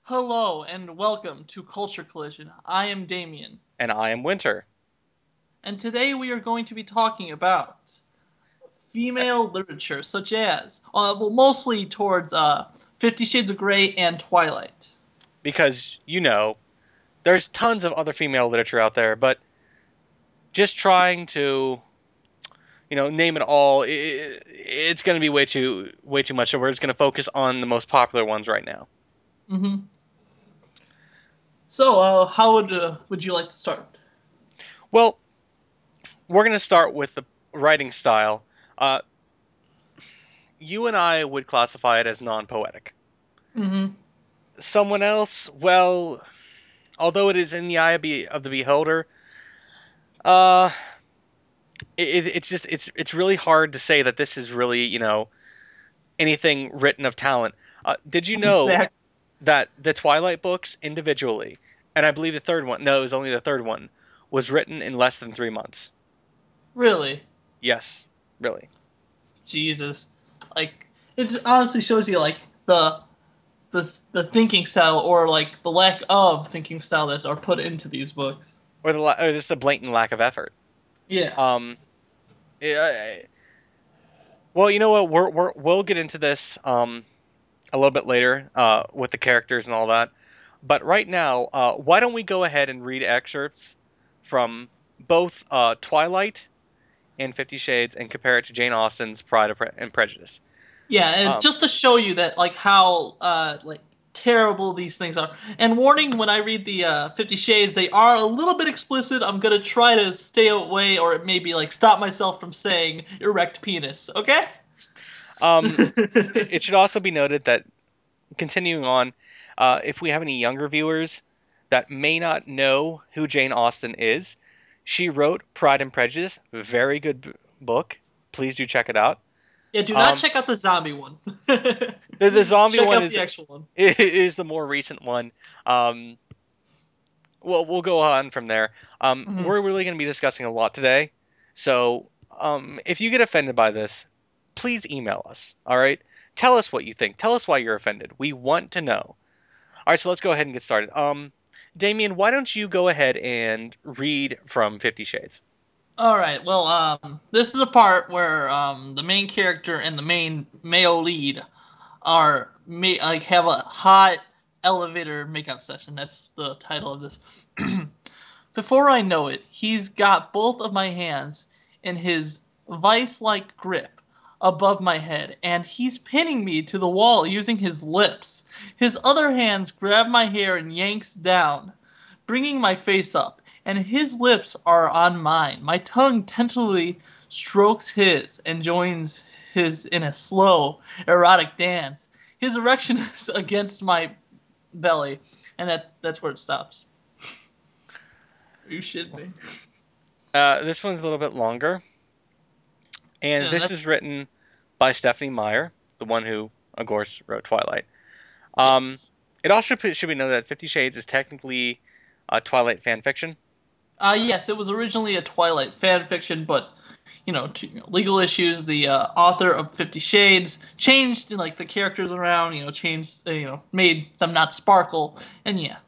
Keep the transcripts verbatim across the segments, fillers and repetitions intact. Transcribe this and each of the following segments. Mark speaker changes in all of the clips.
Speaker 1: Hello and welcome to Culture Collision. I am Damien,
Speaker 2: And I am Winter.
Speaker 1: and today we are going to be talking about
Speaker 2: Uh,
Speaker 1: female literature, such as, uh, well, mostly towards uh, Fifty Shades of Grey and Twilight.
Speaker 2: Because, you know, there's tons of other female literature out there, but just trying to, you know, name it all, I it's going to be way too way too much. So we're just going to focus on the most popular ones right now.
Speaker 1: Mm-hmm. So, uh, how would uh, would you like to start?
Speaker 2: Well, we're going to start with the writing style. Uh, you and I would classify it as non-poetic.
Speaker 1: Mm-hmm.
Speaker 2: Someone else, well, although it is in the eye of be- of the beholder, uh, it, it's just it's it's really hard to say that this is really, you know, anything written of talent. Uh, did you know
Speaker 1: Exact.
Speaker 2: that the Twilight books individually, and I believe the third one, no, it was only the third one, was written in less than three months?
Speaker 1: Really?
Speaker 2: Yes, really.
Speaker 1: Jesus. Like, it honestly shows you like the the the thinking style or like the lack of thinking style that are put into these books.
Speaker 2: Or the or just the blatant lack of effort.
Speaker 1: Yeah.
Speaker 2: Um, yeah, well, you know what? We're, we're we'll get into this um a little bit later uh with the characters and all that. But right now, uh, why don't we go ahead and read excerpts from both uh Twilight and Fifty Shades and compare it to Jane Austen's Pride and Prejudice.
Speaker 1: Yeah, and
Speaker 2: Um,
Speaker 1: just to show you that like how uh like terrible these things are. And warning, when I read the uh, Fifty Shades, they are a little bit explicit. I'm gonna try to stay away, or maybe like stop myself from saying erect penis. Okay?
Speaker 2: um, it should also be noted that continuing on, uh, if we have any younger viewers that may not know who Jane Austen is, she wrote Pride and Prejudice, very good b- book. Please do check it out.
Speaker 1: Yeah, do not
Speaker 2: Um,
Speaker 1: check out the zombie one.
Speaker 2: the, the zombie
Speaker 1: Check
Speaker 2: one
Speaker 1: out
Speaker 2: is
Speaker 1: the actual one.
Speaker 2: is the more recent one. Um, well, we'll go on from there. Um,
Speaker 1: Mhm.
Speaker 2: we're really going to be discussing a lot today, so um, if you get offended by this, please email us. All right, tell us what you think. Tell us why you're offended. We want to know. All right, so let's go ahead and get started. Um, Damien, why don't you go ahead and read from Fifty Shades?
Speaker 1: All right. Well, um, this is a part where um the main character and the main male lead are ma- like have a hot elevator makeup session. That's the title of this. Before I know it, he's got both of my hands in his vice-like grip above my head, and he's pinning me to the wall using his lips. His other hands grab my hair and yanks down, bringing my face up, and his lips are on mine. My tongue tentatively strokes his and joins his in a slow, erotic dance. His erection is against my belly, and that that's where it stops. Are you shitting me?
Speaker 2: Uh, this one's a little bit longer, and
Speaker 1: Yeah,
Speaker 2: this
Speaker 1: that's
Speaker 2: is written by Stephanie Meyer, the one who, of course, wrote Twilight. Um,
Speaker 1: yes.
Speaker 2: it also should be noted that Fifty Shades is technically a Twilight fan fiction.
Speaker 1: Uh yes, it was originally a Twilight fan fiction, but you know, to, you know, legal issues. The uh, author of Fifty Shades changed like the characters around. You know, changed. Uh, you know, made them not sparkle. And yeah,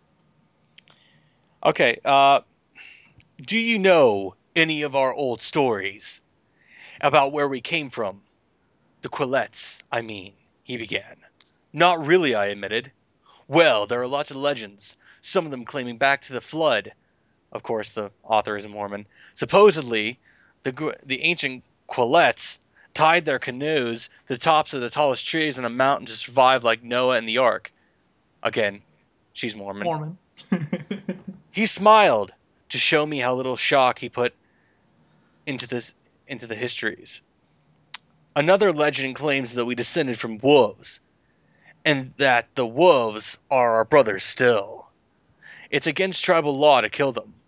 Speaker 2: Okay, uh, do you know any of our old stories about where we came from? The Quillettes, I mean, he began. Not really, I admitted. Well, there are lots of legends, some of them claiming back to the flood. Of course, the author is a Mormon. Supposedly, the, the ancient Quillettes tied their canoes to the tops of the tallest trees on a mountain to survive like Noah and the Ark. Again, she's Mormon.
Speaker 1: Mormon.
Speaker 2: He smiled to show me how little shock he put into this into the histories. Another legend claims that we descended from wolves, and that the wolves are our brothers still. It's against tribal law to kill them.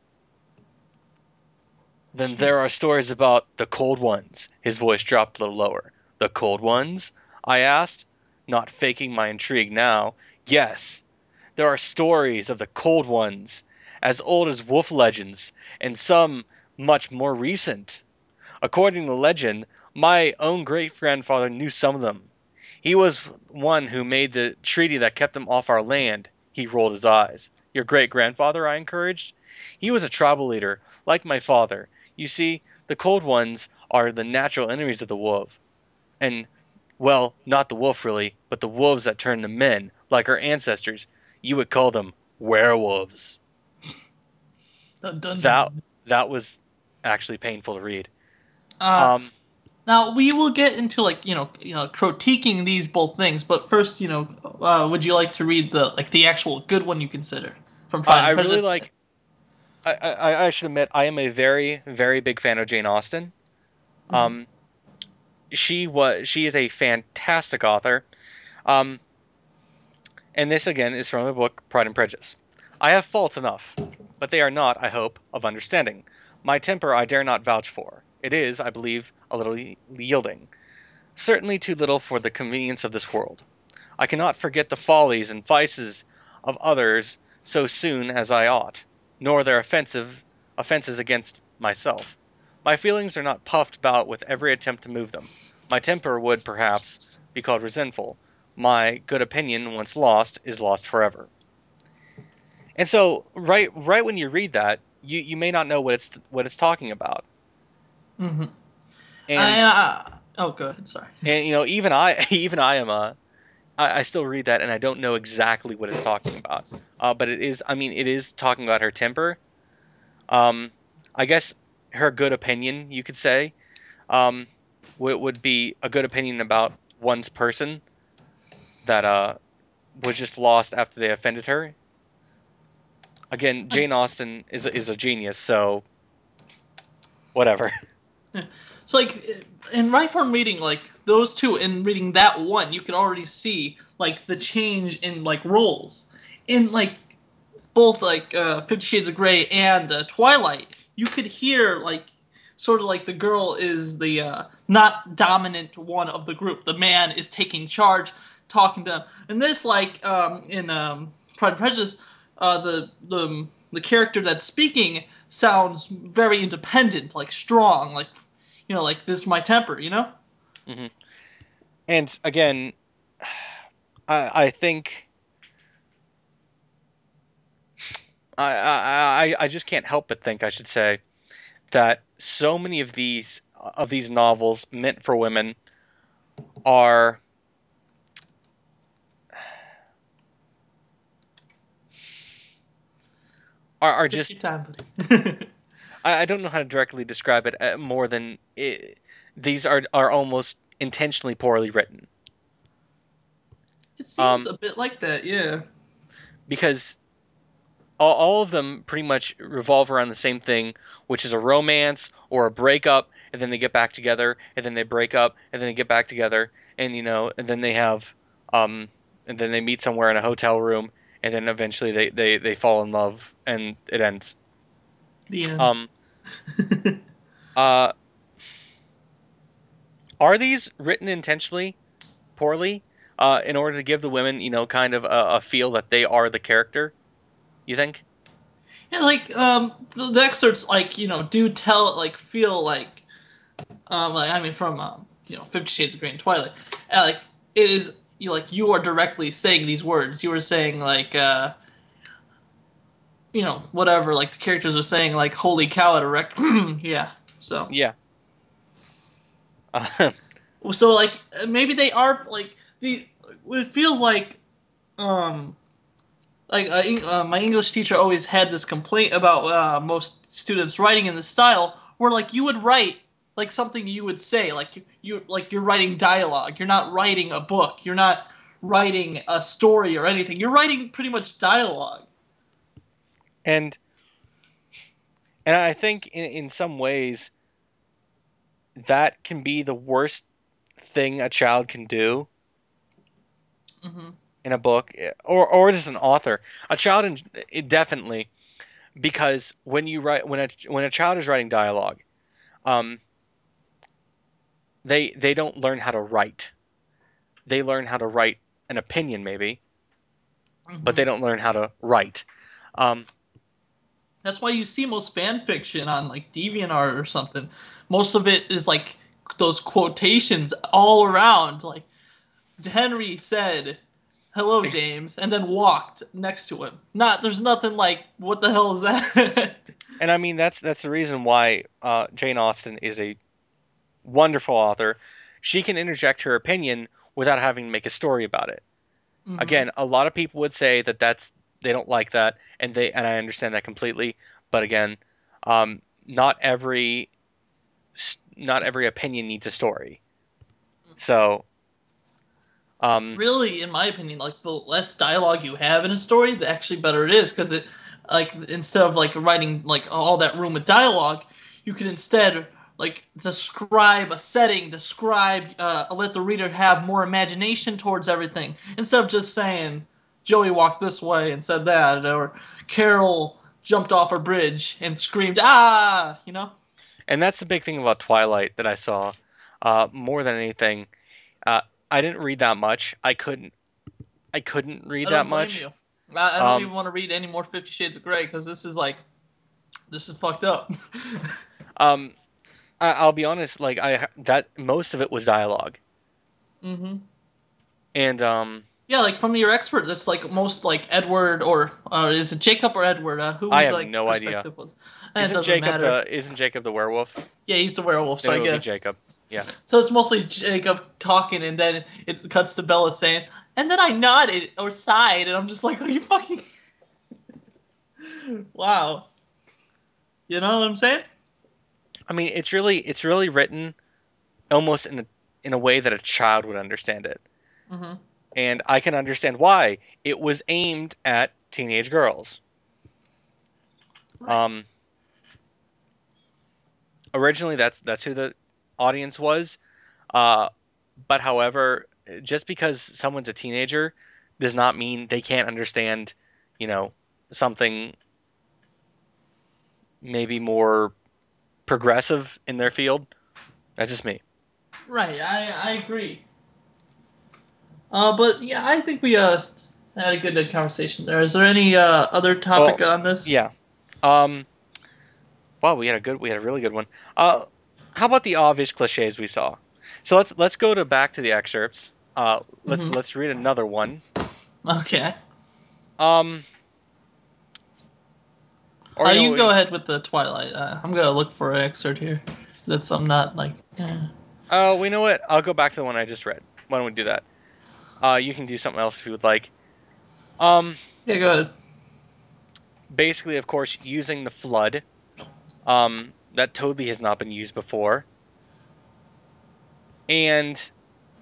Speaker 2: Then there are
Speaker 1: Sheesh.
Speaker 2: stories about the Cold Ones. His voice dropped a little lower. The Cold Ones? I asked, not faking my intrigue now. Yes, there are stories of the Cold Ones, as old as wolf legends, and some much more recent. According to legend, my own great grandfather knew some of them. He was one who made the treaty that kept them off our land. He rolled his eyes. Your great grandfather? I encouraged. He was a tribal leader, like my father. You see, the cold ones are the natural enemies of the wolf. And, well, not the wolf really, but the wolves that turn to men, like our ancestors. You would call them werewolves.
Speaker 1: Dun dun
Speaker 2: That
Speaker 1: dun.
Speaker 2: that was actually painful to read.
Speaker 1: Uh,
Speaker 2: Um,
Speaker 1: Now we will get into like you know you know critiquing these both things, but first you know uh, would you like to read the like the actual good one you consider from
Speaker 2: I,
Speaker 1: Pride
Speaker 2: I
Speaker 1: and
Speaker 2: really
Speaker 1: Prejudice?
Speaker 2: like. I, I I should admit I am a very very big fan of Jane Austen.
Speaker 1: Mm-hmm.
Speaker 2: Um, she was she is a fantastic author. Um, and this again is from the book Pride and Prejudice. I have faults enough, but they are not, I hope, of understanding. My temper I dare not vouch for. It is, I believe, a little yielding. Certainly too little for the convenience of this world. I cannot forget the follies and vices of others so soon as I ought, nor their offensive offences against myself. My feelings are not puffed about with every attempt to move them. My temper would, perhaps, be called resentful. My good opinion, once lost, is lost forever. And so, right, right when you read that, you, you may not know what it's what it's talking about.
Speaker 1: Mm-hmm.
Speaker 2: And
Speaker 1: I, uh, oh, go ahead. Sorry.
Speaker 2: and you know, even I even I am a I, I still read that and I don't know exactly what it's talking about. Uh, but it is, I mean, it is talking about her temper. Um, I guess her good opinion, you could say, um, would would be a good opinion about one's person that uh was just lost after they offended her. Again,
Speaker 1: Like,
Speaker 2: Jane Austen is is a genius, so whatever.
Speaker 1: it's like in right from reading like those two and reading that one, you could already see like the change in like roles in like both like uh, Fifty Shades of Grey and uh, Twilight. You could hear like sort of like the girl is the uh, not dominant one of the group. The man is taking charge, talking to them. And this, like um, in um, Pride and Prejudice, uh, the the the character that's speaking sounds very independent, like strong, like you know, like this is my temper, you know.
Speaker 2: hmm And again, I I think I, I I I just can't help but think I should say that so many of these of these novels meant for women are are, are
Speaker 1: Take
Speaker 2: just
Speaker 1: your time, buddy.
Speaker 2: I, I don't know how to directly describe it uh, more than it, these are are almost intentionally poorly written.
Speaker 1: It seems
Speaker 2: Um,
Speaker 1: a bit like that, yeah.
Speaker 2: because all, all of them pretty much revolve around the same thing, which is a romance or a breakup, and then they get back together, and then they break up, and then they get back together, and you know, and then they have um, and then they meet somewhere in a hotel room, and then eventually they they they fall in love, and it ends.
Speaker 1: The end.
Speaker 2: Um, uh, are these written intentionally poorly, uh, in order to give the women, you know, kind of a, a feel that they are the character? You think?
Speaker 1: Yeah, like um, the, the excerpts, like you know, do tell, like feel like, um, like I mean, from um, you know, Fifty Shades of Grey and Twilight, uh, like it is you like you are directly saying these words. You were saying like, uh, you know, whatever, like the characters are saying like, "Holy cow!" at a rec. Yeah. So,
Speaker 2: Yeah. Uh,
Speaker 1: so like maybe they are like the. It feels like um like uh, uh, my English teacher always had this complaint about uh, most students writing in this style, where like you would write like something you would say, like you, you like you're writing dialogue. You're not writing a book. You're not writing a story or anything. You're writing pretty much dialogue.
Speaker 2: and and I think in in some ways that can be the worst thing a child can do
Speaker 1: Hmm.
Speaker 2: in a book, or or as an author. A child, in, it definitely, because when you write when a when a child is writing dialogue, um, they they don't learn how to write. They learn how to write an opinion, maybe, but
Speaker 1: Hmm.
Speaker 2: they don't learn how to write. Um,
Speaker 1: That's why you see most fan fiction on like DeviantArt or something. Most of it is like those quotations all around. Like Henry said, hello,
Speaker 2: Ex-
Speaker 1: James, and then walked next to him. Not, there's nothing like, what the hell is that?
Speaker 2: and I mean that's that's the reason why uh, Jane Austen is a wonderful author. She can interject her opinion without having to make a story about it.
Speaker 1: hmm
Speaker 2: Again, a lot of people would say that that's they don't like that, and they and I understand that completely. But again, um, not every not every opinion needs a story. So, um,
Speaker 1: Really, in my opinion, like the less dialogue you have in a story, the actually better it is because it, like, instead of like writing like all that room with dialogue, you can instead like describe a setting, describe, uh, let the reader have more imagination towards everything instead of just saying Joey walked this way and said that, or Carol jumped off a bridge and screamed ah, you know.
Speaker 2: and that's the big thing about Twilight that I saw. Uh, more than anything, uh, I didn't read that much. I couldn't. I couldn't read
Speaker 1: I
Speaker 2: that
Speaker 1: don't blame
Speaker 2: much.
Speaker 1: you. I, I don't
Speaker 2: Um,
Speaker 1: even want to read any more Fifty Shades of Grey because this is like this is fucked up.
Speaker 2: um, I, I'll be honest. Like I that most of it was dialogue,
Speaker 1: hmm
Speaker 2: and um,
Speaker 1: Yeah, like from your expert, that's like most like Edward or uh, is it Jacob or Edward? Uh,
Speaker 2: I
Speaker 1: whose
Speaker 2: have
Speaker 1: like
Speaker 2: no idea.
Speaker 1: perspective was? And it
Speaker 2: Isn't
Speaker 1: doesn't
Speaker 2: Jacob
Speaker 1: matter.
Speaker 2: the isn't Jacob the werewolf?
Speaker 1: Yeah, he's the werewolf, so
Speaker 2: Then
Speaker 1: I
Speaker 2: it would be
Speaker 1: guess.
Speaker 2: Jacob. Yeah.
Speaker 1: So it's mostly Jacob talking, and then it cuts to Bella saying, and then I nodded or sighed, and I'm just like, are you fucking wow? You know what I'm saying?
Speaker 2: I mean, it's really it's really written almost in a in a way that a child would understand it.
Speaker 1: hmm
Speaker 2: And I can understand why it was aimed at teenage girls.
Speaker 1: Right.
Speaker 2: Um, originally, that's that's who the audience was. Uh, but however, just because someone's a teenager does not mean they can't understand, you know, something maybe more progressive in their field. That's just me.
Speaker 1: Right. I I agree. Uh, but yeah, I think we uh had a good uh, conversation there. Is there any uh other topic
Speaker 2: Well,
Speaker 1: on this?
Speaker 2: yeah. Um, wow, we had a good, we had a really good one. Uh, how about the obvious cliches we saw? So let's let's go to back to the excerpts. Uh, let's
Speaker 1: hmm
Speaker 2: let's read another one.
Speaker 1: Okay.
Speaker 2: Um, or
Speaker 1: Uh,
Speaker 2: you know,
Speaker 1: you can go
Speaker 2: we,
Speaker 1: ahead with the Twilight. Uh, I'm gonna look for an excerpt here. That's I'm not like. eh.
Speaker 2: uh, we know what? I'll go back to the one I just read. Why don't we do that? Uh, you can do something else if you would like. Um,
Speaker 1: Yeah, go ahead.
Speaker 2: basically, of course, using the flood. Um, that totally has not been used before. And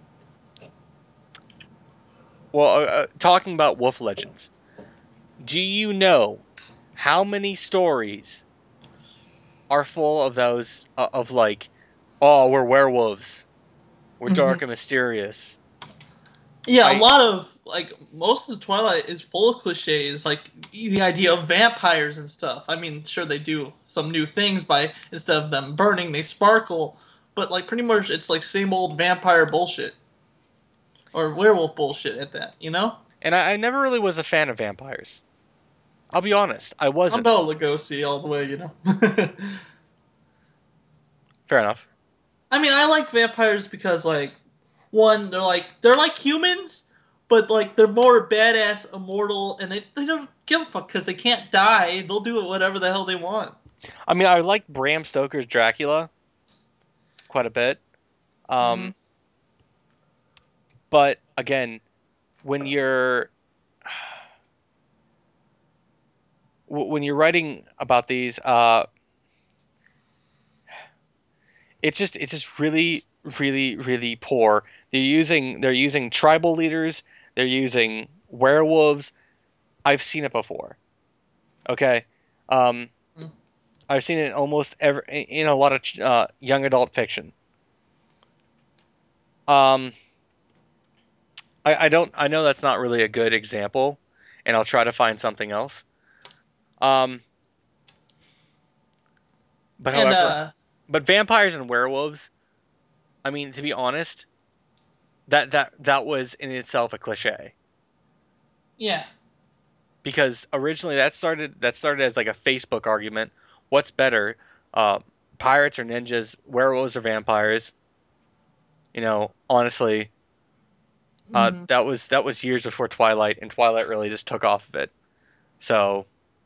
Speaker 2: well, uh, uh, talking about wolf legends. Do you know how many stories are full of those uh, of like, oh, we're werewolves, we're
Speaker 1: hmm
Speaker 2: dark and mysterious.
Speaker 1: Yeah, a
Speaker 2: I
Speaker 1: lot of like most of the Twilight is full of cliches, like the idea of vampires and stuff. I mean, sure they do some new things by instead of them burning, they sparkle, but like pretty much it's like same old vampire bullshit or werewolf bullshit at that. You know?
Speaker 2: and I, I never really was a fan of vampires. I'll be honest, I
Speaker 1: I'm
Speaker 2: wasn't.
Speaker 1: Bela Lugosi all the way. You know?
Speaker 2: Fair enough.
Speaker 1: I mean, I like vampires because like one, they're like they're like humans, but like they're more badass, immortal, and they, they don't give a fuck because they can't die. They'll do whatever the hell they want.
Speaker 2: I mean, I like Bram Stoker's Dracula quite a bit.
Speaker 1: hmm
Speaker 2: Um, but again, when you're when you're writing about these, uh, it's just it's just really really really poor. They're using they're using tribal leaders. They're using werewolves. I've seen it before. Okay, um, I've seen it in almost every in a lot of uh, young adult fiction. Um, I, I don't I know that's not really a good example, and I'll try to find something else. Um, but
Speaker 1: And
Speaker 2: however,
Speaker 1: uh,
Speaker 2: but vampires and werewolves. I mean, to be honest, that that that was in itself a cliche
Speaker 1: yeah,
Speaker 2: because originally that started that started as like a Facebook argument. What's better, uh, pirates or ninjas, werewolves or vampires? You know, honestly, Uh,
Speaker 1: Mhm.
Speaker 2: that was that was years before Twilight, and Twilight really just took off of it. So,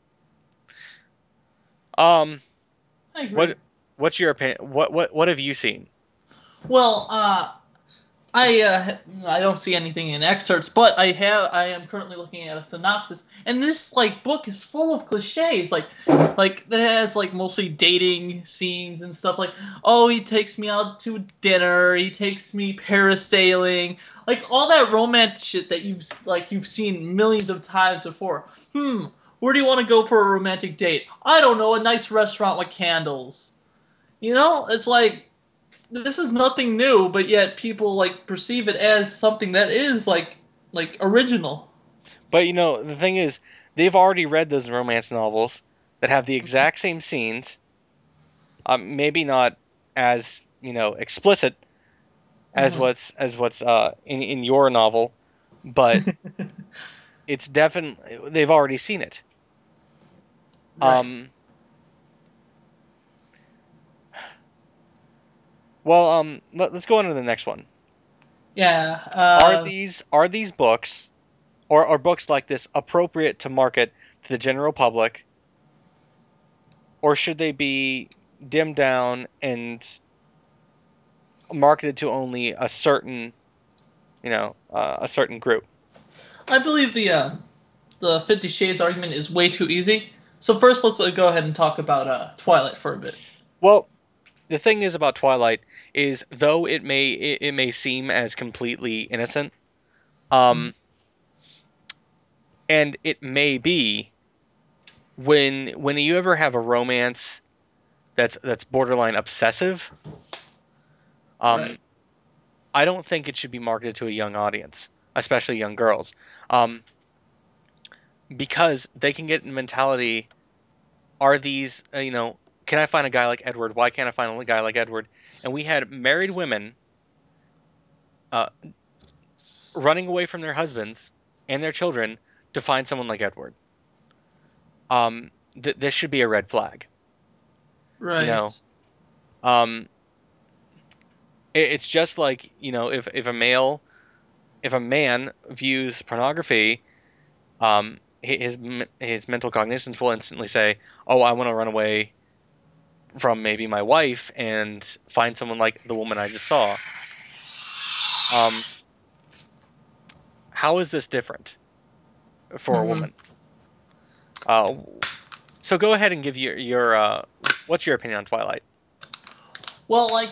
Speaker 2: um,
Speaker 1: I agree.
Speaker 2: what what's your opinion? What what what have you seen?
Speaker 1: Well, uh, I uh, I don't see anything in excerpts, but I have I am currently looking at a synopsis, and this like book is full of cliches, like like that has like mostly dating scenes and stuff. Like, oh, he takes me out to dinner, he takes me parasailing, like all that romance shit that you've like you've seen millions of times before. Hmm, where do you want to go for a romantic date? I don't know, a nice restaurant with candles. You know, it's like this is nothing new, but yet people like perceive it as something that is like like original.
Speaker 2: But you know, the thing is, they've already read those romance novels that have the exact same scenes. Um, maybe not as you know explicit as
Speaker 1: Mm-hmm.
Speaker 2: what's as what's uh in in your novel, but it's definitely they've already seen it.
Speaker 1: Right.
Speaker 2: Um, well, um, let, us go on to the next one.
Speaker 1: Yeah.
Speaker 2: Are
Speaker 1: Uh,
Speaker 2: these are these books or are books like this appropriate to market to the general public, or should they be dimmed down and marketed to only a certain, you know, uh, a certain group?
Speaker 1: I believe the uh, the Fifty Shades argument is way too easy. So first, let's uh, go ahead and talk about uh, Twilight for a bit.
Speaker 2: Well, the thing is about Twilight is though it may it, it may seem as completely innocent,
Speaker 1: Mm-hmm.
Speaker 2: um, and it may be when when you ever have a romance that's that's borderline obsessive,
Speaker 1: Right.
Speaker 2: um, I don't think it should be marketed to a young audience, especially young girls, um, because they can get in the mentality: Are these, uh, you know, can I find a guy like Edward? Why can't I find a guy like Edward? And we had married women uh, running away from their husbands and their children to find someone like Edward. Um, th- this should be a red flag, you know.
Speaker 1: Right.
Speaker 2: Um, it- it's just like you know, if if a male, if a man views pornography, um, hi- his m- his mental cognitions will instantly say, "Oh, I want to run away from maybe my wife and find someone like the woman I just saw." Um, how is this different for a
Speaker 1: Mm-hmm.
Speaker 2: woman? Uh, so go ahead and give your your uh, what's your opinion on Twilight?
Speaker 1: Well, like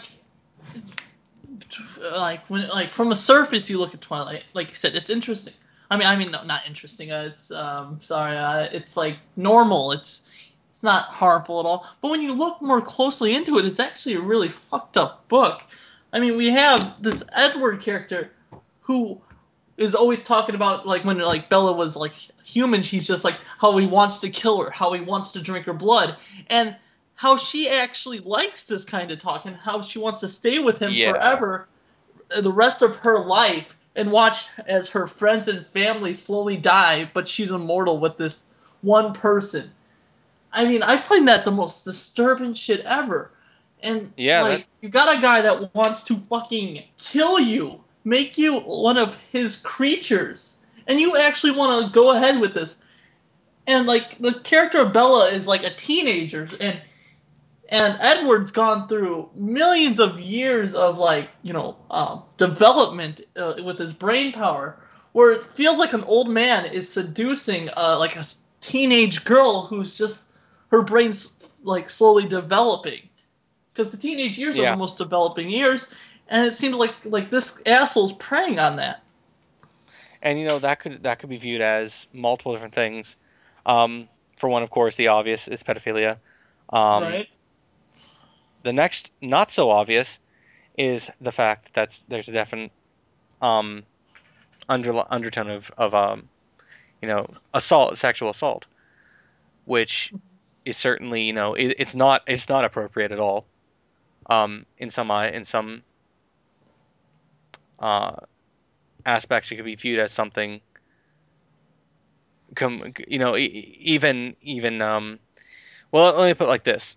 Speaker 1: like when like from a surface you look at Twilight, like you said, it's interesting. I mean, I mean, no, not interesting. Uh, it's um, sorry, uh, it's like normal. It's it's not harmful at all. But when you look more closely into it, it's actually a really fucked up book. I mean, we have this Edward character who is always talking about like when like Bella was like human, he's just like how he wants to kill her, how he wants to drink her blood, and how she actually likes this kind of talk and how she wants to stay with him
Speaker 2: Yeah,
Speaker 1: forever the rest of her life and watch as her friends and family slowly die, but she's immortal with this one person. I mean, I find that the most disturbing shit ever. And
Speaker 2: yeah, that
Speaker 1: like, you got a guy that wants to fucking kill you, make you one of his creatures, and you actually want to go ahead with this. And like, the character of Bella is like a teenager, and and Edward's gone through millions of years of like you know um, development uh, with his brain power, where it feels like an old man is seducing uh, like a teenage girl who's just her brain's like slowly developing because the teenage years are the
Speaker 2: yeah,
Speaker 1: most developing years, and it seems like like this asshole's preying on that.
Speaker 2: and you know that could that could be viewed as multiple different things. Um, for one, of course, the obvious is pedophilia. Um,
Speaker 1: Right.
Speaker 2: the next, not so obvious, is the fact that that's there's a definite um under undertone of of um you know assault, sexual assault, which is certainly you know it, it's not it's not appropriate at all. Um, in some eye, in some uh aspects, it could be viewed as something com you know e- even even um well let me put it like this: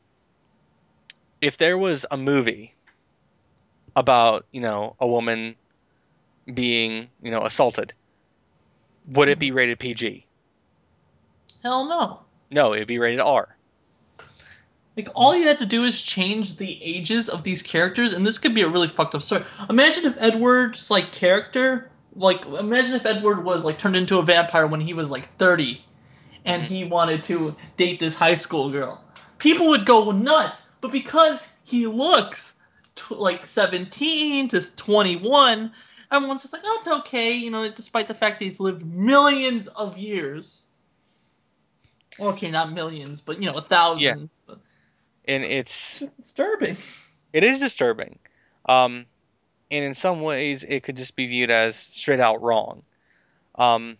Speaker 2: if there was a movie about you know a woman being, you know, assaulted, would it
Speaker 1: Mhm.
Speaker 2: be rated P G?
Speaker 1: Hell no.
Speaker 2: No, it'd be rated R.
Speaker 1: Like all you had to do is change the ages of these characters, and this could be a really fucked up story. Imagine if Edward's like character, like imagine if Edward was like turned into a vampire when he was like thirty, and
Speaker 2: Hmm.
Speaker 1: he wanted to date this high school girl. People would go nuts, but because he looks t- like seventeen to twenty-one, everyone's just like, oh, it's okay, you know, despite the fact that he's lived millions of years. Okay, not millions, but you know, a
Speaker 2: Yeah,
Speaker 1: thousand.
Speaker 2: and
Speaker 1: It's
Speaker 2: it's
Speaker 1: just disturbing.
Speaker 2: it is disturbing. Um, and in some ways, it could just be viewed as straight out wrong. Um,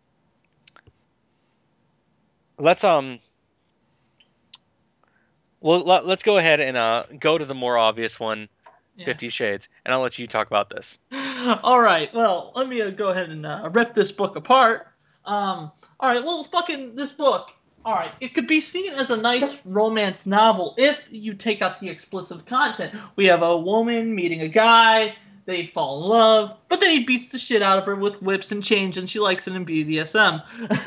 Speaker 2: let's um, well, let, let's go ahead and uh go to the more obvious one,
Speaker 1: Yeah.
Speaker 2: Fifty Shades, and I'll let you talk about this.
Speaker 1: All right. Well, let me uh, go ahead and uh, rip this book apart. Um. All right. Well, fucking this book. All right. It could be seen as a nice romance novel if you take out the explicit content. We have a woman meeting a guy. They fall in love, but then he beats the shit out of her with whips and chains, and she likes it in B D S M.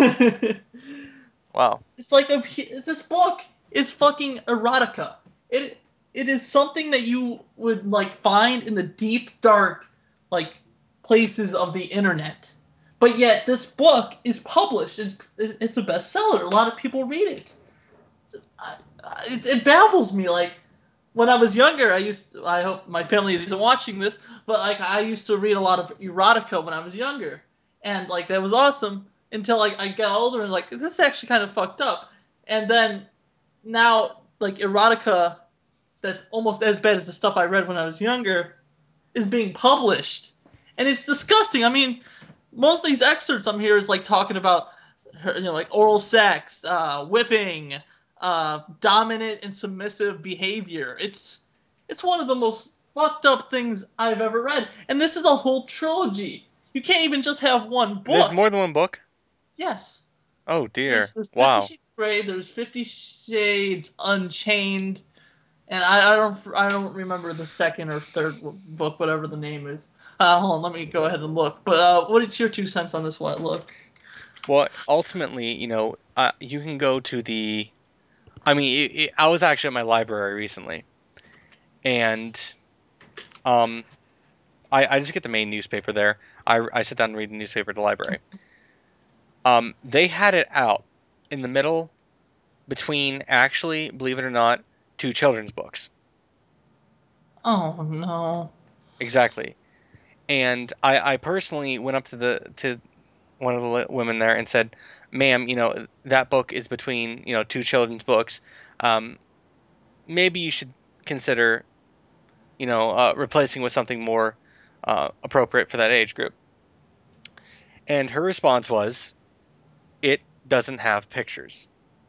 Speaker 2: Wow.
Speaker 1: It's like a, this book is fucking erotica. It it is something that you would like find in the deep dark like places of the internet. But yet this book is published and it's a bestseller. A lot of people read it. It, it baffles me. Like when I was younger, I used to, I hope my family isn't watching this, but like I used to read a lot of erotica when I was younger, and like that was awesome until like I got older and like this is actually kind of fucked up, and then now like erotica that's almost as bad as the stuff I read when I was younger is being published, and it's disgusting. I mean, most of these excerpts I'm here is like talking about her, you know, like oral sex, uh, whipping, uh, dominant and submissive behavior. It's it's one of the most fucked up things I've ever read, and this is a whole trilogy. You can't even just have one
Speaker 2: There's
Speaker 1: book.
Speaker 2: more than one book.
Speaker 1: Yes,
Speaker 2: Oh
Speaker 1: there's
Speaker 2: dear.
Speaker 1: there's Fifty
Speaker 2: Wow.
Speaker 1: Shades of Grey, there's Fifty Shades Unchained, and I, I don't I don't remember the second or third book, whatever the name is. Uh, hold on, let me go ahead and look. But uh, what is your two cents on this one? Look.
Speaker 2: Well, ultimately, you know, uh, you can go to the. I mean, it, it, I was actually at my library recently, and um, I, I just get the main newspaper there. I, I sit down and read the newspaper at the library. Um, they had it out in the middle between, actually, believe it or not, two children's books.
Speaker 1: Oh no.
Speaker 2: Exactly. And I, I personally went up to the to one of the li- women there and said, "Ma'am, you know that book is between you know two children's books. Um, maybe you should consider you know uh, replacing with something more uh, appropriate for that age group." And her response was, "It doesn't have pictures."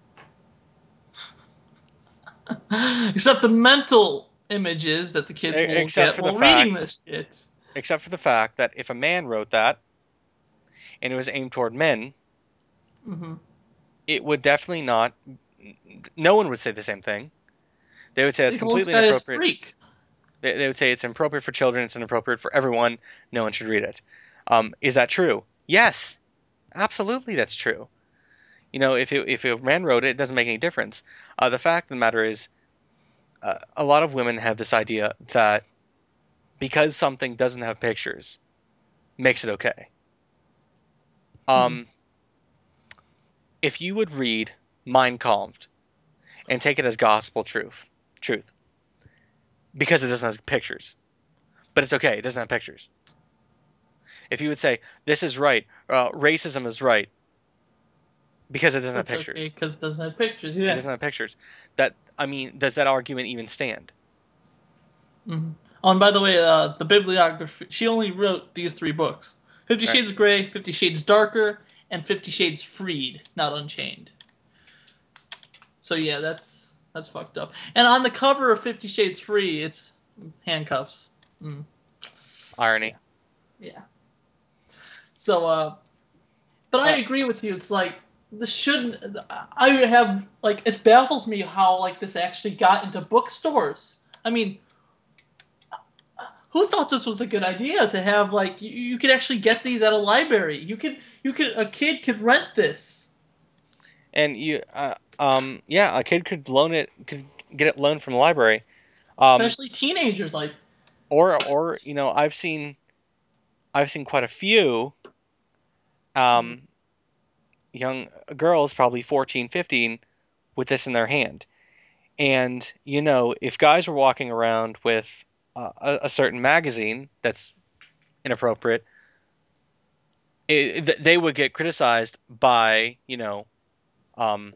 Speaker 1: Except the mental images that the kids
Speaker 2: E-
Speaker 1: will
Speaker 2: except
Speaker 1: get
Speaker 2: for the
Speaker 1: while reading
Speaker 2: fact,
Speaker 1: this shit.
Speaker 2: except for the fact that if a man wrote that and it was aimed toward men,
Speaker 1: Mm-hmm.
Speaker 2: it would definitely not. No one would say the same thing. They would say it's
Speaker 1: They call this
Speaker 2: completely
Speaker 1: guy a
Speaker 2: inappropriate.
Speaker 1: freak.
Speaker 2: They, they would say it's inappropriate for children. It's inappropriate for everyone. No one should read it. Um, is that true? Yes, absolutely, that's true. You know, if it, if a man wrote it, it doesn't make any difference. Uh, the fact of the matter is, uh, a lot of women have this idea that because something doesn't have pictures, makes it okay.
Speaker 1: Hmm.
Speaker 2: Um, if you would read Mein Kampf and take it as gospel truth, truth, because it doesn't have pictures, but it's okay, it doesn't have pictures. If you would say this is right, uh, racism is right, because it doesn't
Speaker 1: But
Speaker 2: have
Speaker 1: it's okay
Speaker 2: pictures,
Speaker 1: because it doesn't have pictures.
Speaker 2: it
Speaker 1: Yeah.
Speaker 2: doesn't have pictures. That I mean, does that argument even stand?
Speaker 1: Mm-hmm. Oh, and by the way, uh, the bibliography, she only wrote these three books: Fifty
Speaker 2: Right.
Speaker 1: Shades of Grey, Fifty Shades Darker, and Fifty Shades Freed, not Unchained. So yeah, that's that's fucked up. And on the cover of Fifty Shades Free, it's handcuffs. Mm, yeah,
Speaker 2: Irony.
Speaker 1: yeah. So, uh, but I
Speaker 2: Uh,
Speaker 1: agree with you. It's like this shouldn't. I have like it baffles me how like this actually got into bookstores. I mean, who thought this was a good idea to have like you, you could actually get these at a library. You could you could a kid could rent this,
Speaker 2: And you, uh, um, yeah, a kid could loan it, could get it loaned from the library. Um,
Speaker 1: especially teenagers. Like,
Speaker 2: or or you know, I've seen I've seen quite a few um young girls, probably fourteen, fifteen, with this in their hand. And you know, if guys were walking around with uh, a, a certain magazine that's inappropriate, it, they would get criticized by you know um,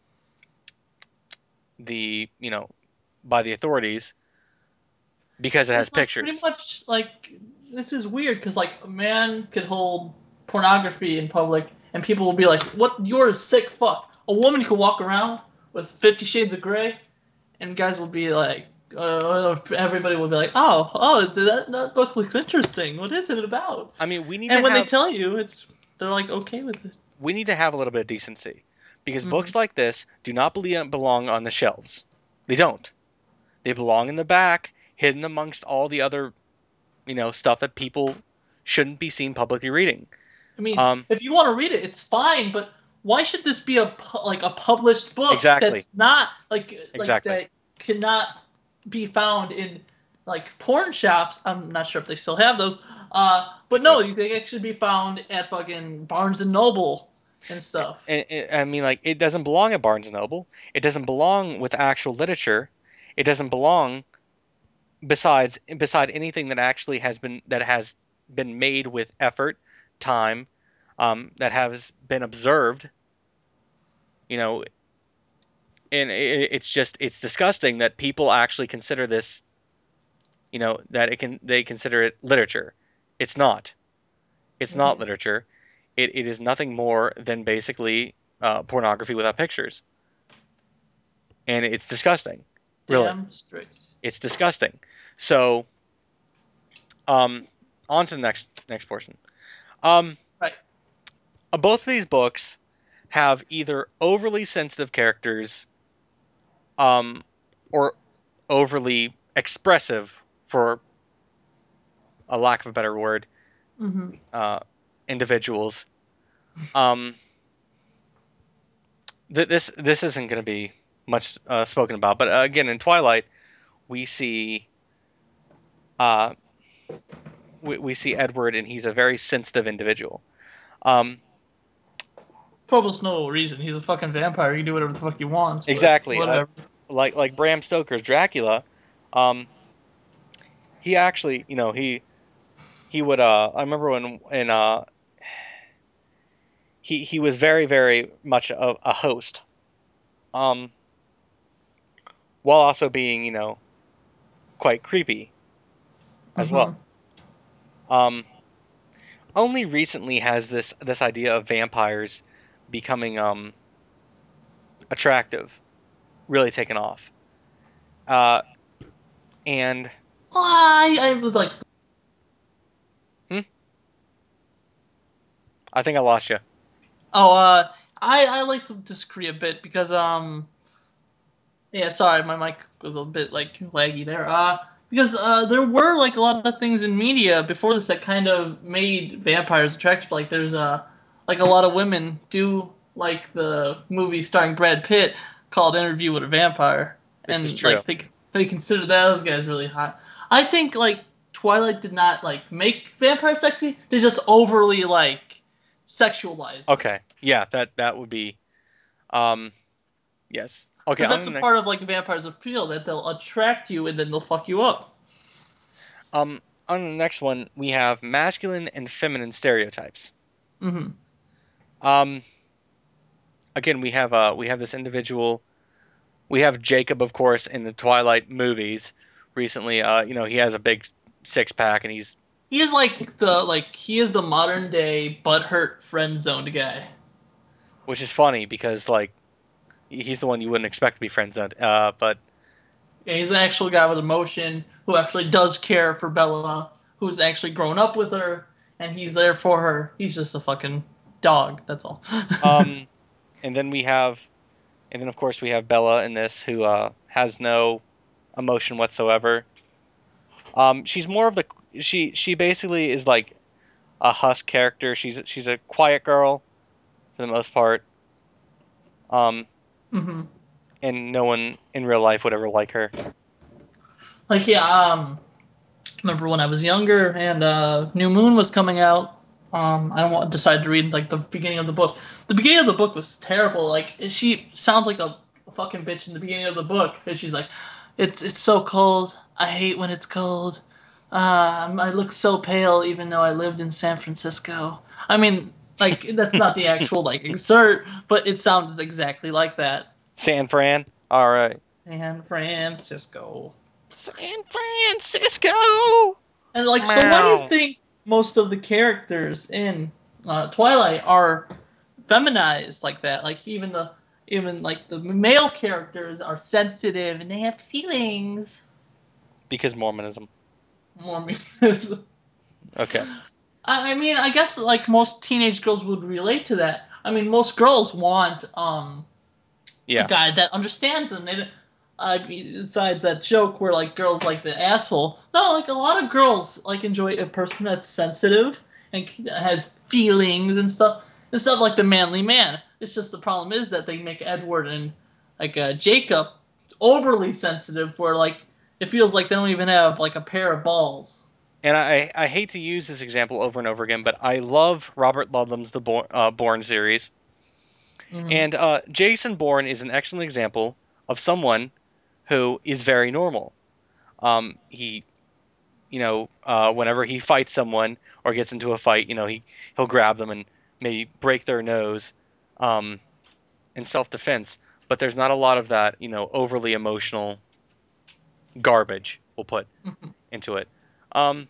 Speaker 2: the you know by the authorities because it has
Speaker 1: it's like pretty
Speaker 2: pictures.
Speaker 1: much like this is weird because like a man could hold pornography in public and people will be like, "What? You're a sick fuck." A woman could walk around with Fifty Shades of Grey, and guys will be like, uh, everybody will be like, "Oh, oh, that that book looks interesting. What is it about?"
Speaker 2: I mean, we need to
Speaker 1: And when they
Speaker 2: have
Speaker 1: tell you, it's they're like okay with it.
Speaker 2: we need to have a little bit of decency because
Speaker 1: Hmm.
Speaker 2: books like this do not belong on the shelves. They don't. They belong in the back, hidden amongst all the other you know stuff that people shouldn't be seen publicly reading.
Speaker 1: I mean,
Speaker 2: Um,
Speaker 1: if you want to read it, it's fine, but why should this be a pu- like a published book
Speaker 2: exactly,
Speaker 1: that's not like like
Speaker 2: exactly.
Speaker 1: that cannot be found in like porn shops? I'm not sure if they still have those. Uh, but
Speaker 2: But
Speaker 1: no, you can actually be found at fucking Barnes and Noble and stuff.
Speaker 2: I, I I mean, like, it doesn't belong at Barnes and Noble. It doesn't belong with actual literature. It doesn't belong besides beside anything that actually has been that has been made with effort, time, um, that has been observed. You know, and it, it's just it's disgusting that people actually consider this. You know that it can they consider it literature. It's not. It's not
Speaker 1: Hmm.
Speaker 2: literature. It it is nothing more than basically uh, pornography without pictures, and it's disgusting. Really,
Speaker 1: Damn strict.
Speaker 2: it's disgusting. So, um, on to the next next portion. Um,
Speaker 1: Right.
Speaker 2: uh, both of these books have either overly sensitive characters, um, or overly expressive, for a lack of a better word,
Speaker 1: Hmm.
Speaker 2: uh, individuals. Um, th- this this isn't going to be much uh, spoken about, but uh, again, in Twilight, we see uh, we, we see Edward, and he's a very sensitive individual. Um,
Speaker 1: For almost no reason. He's a fucking vampire. He can do whatever the fuck he wants, but
Speaker 2: exactly, uh,
Speaker 1: whatever.
Speaker 2: like like Bram Stoker's Dracula. Um, he actually, you know, he he would. Uh, I remember when in uh, he he was very very much a, a host. Um, while also being, you know, quite creepy as
Speaker 1: Hmm.
Speaker 2: well. Um, only recently has this this idea of vampires becoming um attractive really taken off. Uh, and
Speaker 1: I I would like.
Speaker 2: hmm, I think I lost you.
Speaker 1: Oh, uh, I I like to disagree a bit because um yeah, sorry, my mic was a bit like laggy there. Uh, because uh, there were like a lot of things in media before this that kind of made vampires attractive. Like there's uh, like a lot of women do like the movie starring Brad Pitt called Interview with a Vampire,
Speaker 2: This is
Speaker 1: and
Speaker 2: true.
Speaker 1: like they they consider those guys really hot. I think like Twilight did not like make vampires sexy. They just overly like sexualized them.
Speaker 2: Okay, yeah, that that would be um yes. Okay,
Speaker 1: Because
Speaker 2: on
Speaker 1: that's
Speaker 2: the
Speaker 1: the
Speaker 2: next
Speaker 1: part of like vampires appeal that they'll attract you and then they'll fuck you up.
Speaker 2: um on the next one we have masculine and feminine stereotypes.
Speaker 1: Hmm.
Speaker 2: Um, again we have uh we have this individual. We have Jacob, of course, in the Twilight movies. Recently, uh, you know, he has a big six pack, and he's
Speaker 1: He is like the like he is the modern day butthurt friend zoned guy.
Speaker 2: which is funny because like he's the one you wouldn't expect to be friends with. Uh, but
Speaker 1: Yeah, he's an actual guy with emotion who actually does care for Bella, who's actually grown up with her, and he's there for her. He's just a fucking dog. That's all.
Speaker 2: um, and then we have, and then of course we have Bella in this who uh has no emotion whatsoever. Um, she's more of the she she basically is like a husk character. She's she's a quiet girl for the most part. Um,
Speaker 1: Hmm.
Speaker 2: and no one in real life would ever like her.
Speaker 1: Like yeah, um, remember when I was younger and uh, New Moon was coming out. Um, I wa- decided to read like the beginning of the book. The beginning of the book was terrible. Like she sounds like a fucking bitch in the beginning of the book, and she's like, "It's it's so cold. I hate when it's cold. Uh, I look so pale, even though I lived in San Francisco." I mean, like that's not the actual like excerpt, but it sounds exactly like that.
Speaker 2: San Fran. All right.
Speaker 1: San Francisco.
Speaker 2: San Francisco.
Speaker 1: And like, so why do you
Speaker 2: Meow.
Speaker 1: think most of the characters in uh, Twilight are feminized like that? Like even the even like the male characters are sensitive and they have feelings.
Speaker 2: Because Mormonism.
Speaker 1: More me.
Speaker 2: Okay.
Speaker 1: I I mean, I guess like most teenage girls would relate to that. I mean, most girls want um a
Speaker 2: Yeah.
Speaker 1: guy that understands them. They, uh, besides that joke where like girls like the asshole. No, like a lot of girls like enjoy a person that's sensitive and has feelings and stuff. And stuff like the manly man. It's just the problem is that they make Edward and like uh, Jacob overly sensitive, where like it feels like they don't even have like a pair of balls.
Speaker 2: And I, I hate to use this example over and over again, but I love Robert Ludlum's The Bourne, uh, Bourne series.
Speaker 1: Mm-hmm.
Speaker 2: And uh, Jason Bourne is an excellent example of someone who is very normal. Um, he, you know, uh, whenever he fights someone or gets into a fight, you know, he, he'll grab them and maybe break their nose um, in self defense. But there's not a lot of that, you know, overly emotional garbage we'll put into it. Um,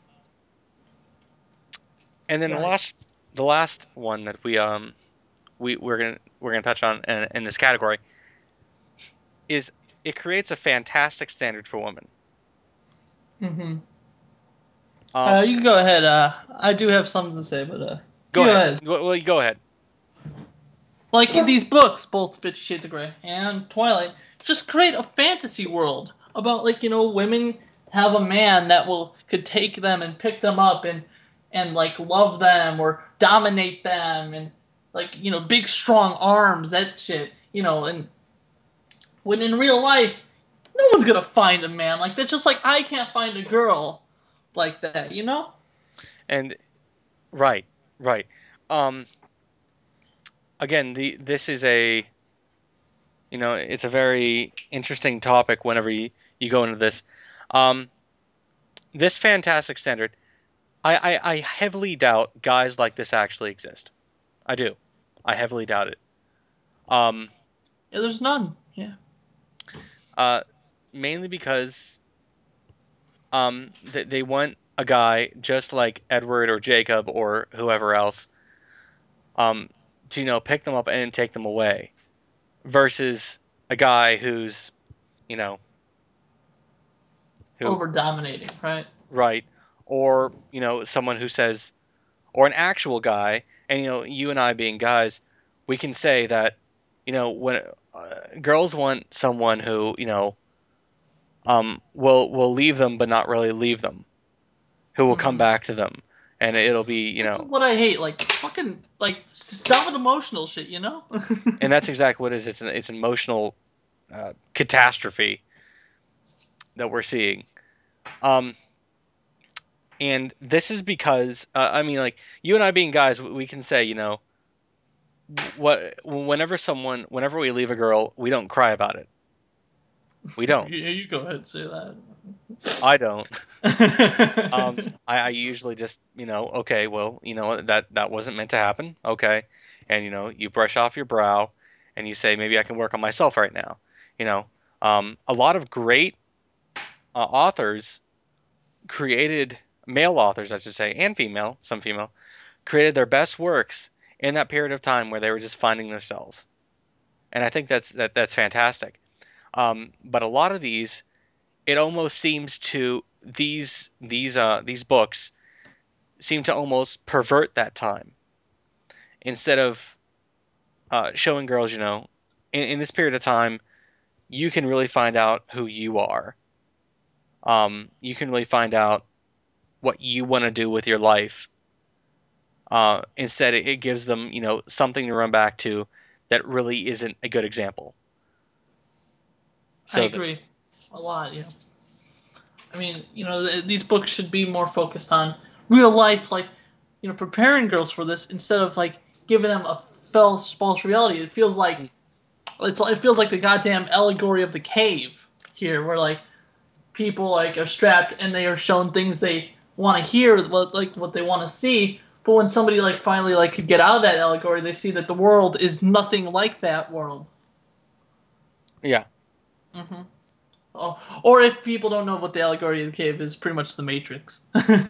Speaker 2: and then the
Speaker 1: Right.
Speaker 2: last, the last one that we um we we're gonna we're gonna touch on in, in this category is it creates a fantastic standard for women.
Speaker 1: Mm-hmm.
Speaker 2: Um,
Speaker 1: Uh, you can go ahead. Uh, I do have something to say, but uh,
Speaker 2: go
Speaker 1: you go
Speaker 2: ahead.
Speaker 1: ahead.
Speaker 2: Well, well, you go ahead.
Speaker 1: Like these books, both Fifty Shades of Grey and Twilight, just create a fantasy world about like you know women have a man that will could take them and pick them up and and like love them or dominate them and like you know big strong arms that shit you know and when in real life no one's gonna find a man like that just like I can't find a girl like that you know.
Speaker 2: And right, right. Um, again, the this is a you know it's a very interesting topic whenever you, you go into this. Um, this fantastic standard, I, I I heavily doubt guys like this actually exist. I do. I heavily doubt it. Um,
Speaker 1: Yeah, there's none. Yeah.
Speaker 2: uh, mainly because um they, they want a guy just like Edward or Jacob or whoever else um to you know pick them up and take them away versus a guy who's you know who
Speaker 1: Over dominating, right?
Speaker 2: right or you know someone who says or an actual guy and you know you and I being guys we can say that you know when uh, girls want someone who you know um will will leave them but not really leave them who will come
Speaker 1: Mm-hmm.
Speaker 2: back to them and it'll be you
Speaker 1: This is
Speaker 2: know
Speaker 1: what I hate. Like fucking like stop with emotional shit, you know?
Speaker 2: and that's exactly what it is. It's an it's an emotional uh, catastrophe that we're seeing. Um, and this is because uh, I mean, like you and I being guys, we can say, you know, what whenever someone, whenever we leave a girl, we don't cry about it. We don't.
Speaker 1: Yeah, you go ahead and say
Speaker 2: I don't. Um,
Speaker 1: that.
Speaker 2: I, I usually just, you know, okay, well, you know, that that wasn't meant to happen. Okay, and you know, you brush off your brow, and you say, maybe I can work on myself right now. You know, um, a lot of great uh, authors created male authors, I should say, and female, some female, created their best works in that period of time where they were just finding themselves, and I think that's that that's fantastic. Um, but a lot of these, it almost seems to these these uh these books seem to almost pervert that time instead of uh, showing girls, you know, in, in this period of time, you can really find out who you are. um, you can really find out what you want to do with your life. Uh, instead, it, it gives them, you know, something to run back to that really isn't a good example.
Speaker 1: I
Speaker 2: So that,
Speaker 1: agree a lot. Yeah, I mean, you know, th- these books should be more focused on real life, like you know, preparing girls for this instead of like giving them a false false reality. It feels like it's it feels like the goddamn allegory of the cave here, where like people like are strapped and they are shown things they want to hear, what like what they want to see. But when somebody like finally like could get out of that allegory, they see that the world is nothing like that world.
Speaker 2: yeah.
Speaker 1: Oh, or if people don't know what the allegory of the cave is, pretty much the Matrix,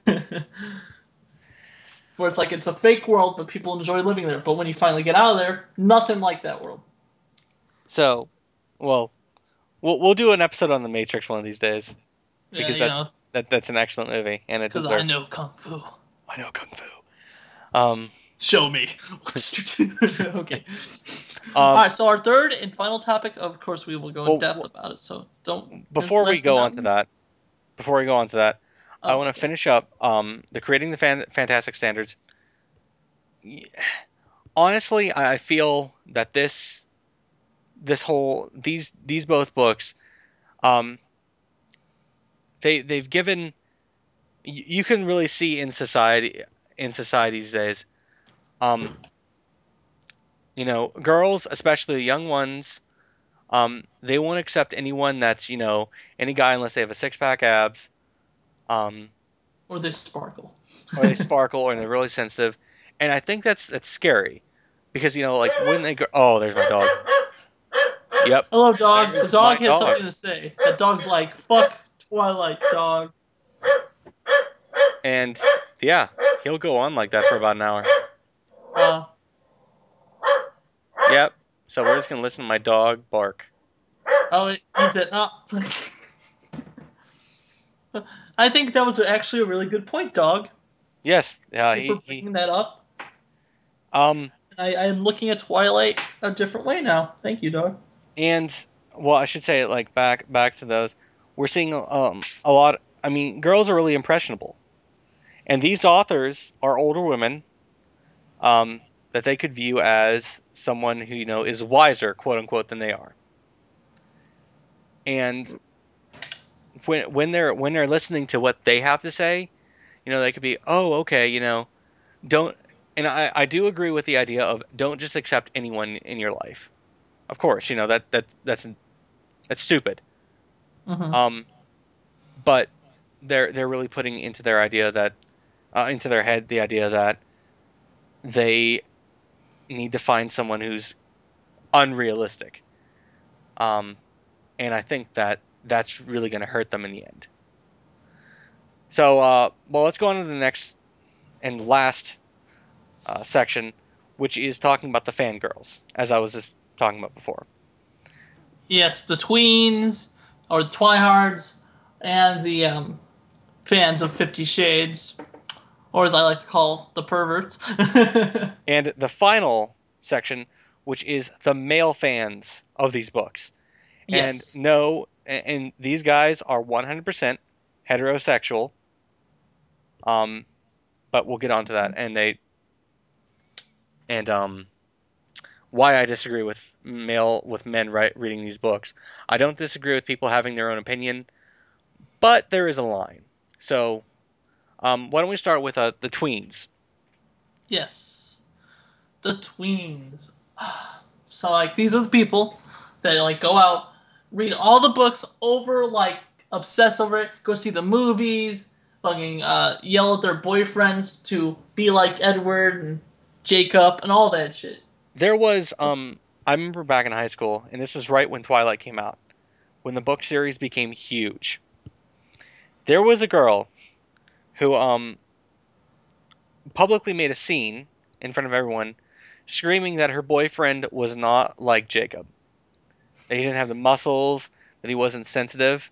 Speaker 1: where it's like it's a fake world, but people enjoy living there. But when you finally get out of there, nothing like that world.
Speaker 2: So, well, we'll we'll do an episode on the Matrix one of these days
Speaker 1: Yeah,
Speaker 2: because
Speaker 1: you
Speaker 2: that
Speaker 1: know,
Speaker 2: that that's an excellent movie and it
Speaker 1: because I
Speaker 2: deserves.
Speaker 1: know kung fu.
Speaker 2: I know kung fu. Um,
Speaker 1: Show me. Okay. All
Speaker 2: um.
Speaker 1: right. So our third and final topic, of course, we will go in
Speaker 2: Well,
Speaker 1: depth
Speaker 2: w-
Speaker 1: about it. So don't.
Speaker 2: before we
Speaker 1: Last but
Speaker 2: go
Speaker 1: not
Speaker 2: on to
Speaker 1: least.
Speaker 2: that, before we go on to that, I
Speaker 1: Oh,
Speaker 2: want to
Speaker 1: okay.
Speaker 2: finish up um the creating the fan- fantastic standards. Honestly, I I feel that this this whole these these both books um they they've given y- you can really see in society in society these days um you know girls, especially the young ones, um they won't accept anyone that's, you know, any guy unless they have a six-pack abs, um
Speaker 1: Or they sparkle.
Speaker 2: or they sparkle or they're really sensitive. And I think that's that's scary because, you know, like when they go, oh, there's my dog. Yep,
Speaker 1: Hello, dog. The
Speaker 2: there's my
Speaker 1: dog has
Speaker 2: dog.
Speaker 1: something to say. The dog's like, "Fuck Twilight, dog."
Speaker 2: And yeah, he'll go on like that for about an hour.
Speaker 1: Uh,
Speaker 2: Yep. So we're just gonna listen to my dog bark.
Speaker 1: oh, it, he did not. I think that was actually a really good point, dog.
Speaker 2: Yes, yeah,
Speaker 1: Thank you
Speaker 2: he
Speaker 1: for
Speaker 2: he.
Speaker 1: bringing that up.
Speaker 2: Um,
Speaker 1: I, I am looking at Twilight a different way now. Thank you, dog.
Speaker 2: and well, I should say like back back to those. We're seeing um a lot. I mean, girls are really impressionable, and these authors are older women. Um, that they could view as someone who, you know, is wiser, quote unquote, than they are. And when when they're when they're listening to what they have to say, you know, they could be, oh, okay, you know, don't. And I I do agree with the idea of don't just accept anyone in your life. Of course, you know that that that's that's stupid.
Speaker 1: Mm-hmm.
Speaker 2: Um, but they're they're really putting into their idea that uh, into their head the idea that they need to find someone who's unrealistic. Um, and I think that that's really going to hurt them in the end. So, uh, well, let's go on to the next and last uh, section, which is talking about the fangirls, as I was just talking about before.
Speaker 1: Yes, the tweens or the twihards and the um, fans of Fifty Shades, or as I like to call the perverts.
Speaker 2: And the final section, which is the male fans of these books. And
Speaker 1: Yes.
Speaker 2: no, and these guys are one hundred percent heterosexual. Um, but we'll get onto that. And they and um why I disagree with male with men right reading these books. I don't disagree with people having their own opinion, but there is a line. So, um, why don't we start with uh, the tweens?
Speaker 1: Yes. The tweens. So like these are the people that like go out, read all the books over, like obsess over it, go see the movies, fucking uh, yell at their boyfriends to be like Edward and Jacob and all that shit.
Speaker 2: There was um, I remember back in high school, and this is right when Twilight came out, when the book series became huge. There was a girl who um publicly made a scene in front of everyone, screaming that her boyfriend was not like Jacob. That he didn't have the muscles, that he wasn't sensitive,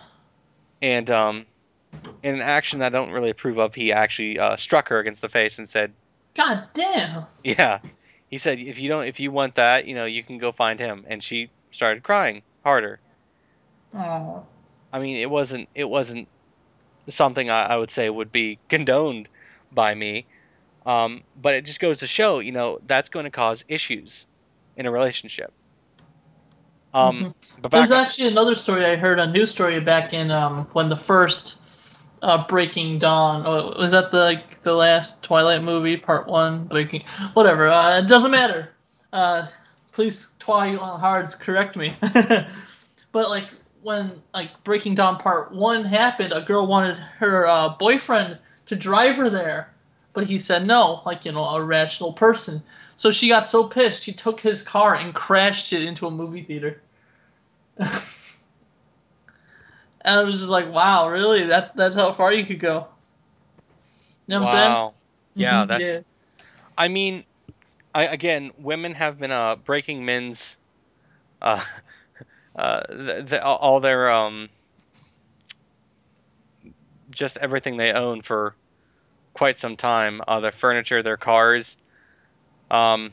Speaker 2: and um, in an action that I don't really approve of, he actually uh, struck her against the face and said,
Speaker 1: God damn.
Speaker 2: "Yeah." He said, "If you don't, if you want that, you know, you can go find him." And she started crying harder.
Speaker 1: Oh.
Speaker 2: I mean, it wasn't it wasn't something I, I would say would be condoned by me. Um, but it just goes to show, you know, that's going to cause issues in a relationship. Um,
Speaker 1: Hmm.
Speaker 2: but
Speaker 1: There's
Speaker 2: back on,
Speaker 1: actually another story I heard, a news story back in um, when the first uh, Breaking Dawn. Oh, was that the the last Twilight movie, part one? Breaking, whatever. Uh, it doesn't matter. Uh, please, Twilight Hards, correct me. But like when like Breaking Dawn part one happened, a girl wanted her uh, boyfriend to drive her there, but he said no, like you know, a rational person. So she got so pissed, she took his car and crashed it into a movie theater. And I was just like, wow, really? That's that's how far you could go. You know what I'm saying?
Speaker 2: wow, yeah,
Speaker 1: Yeah.
Speaker 2: that's. I mean, I again, women have been uh breaking men's uh uh th- th- all their um just everything they own for quite some time. Uh, their furniture, their cars, um,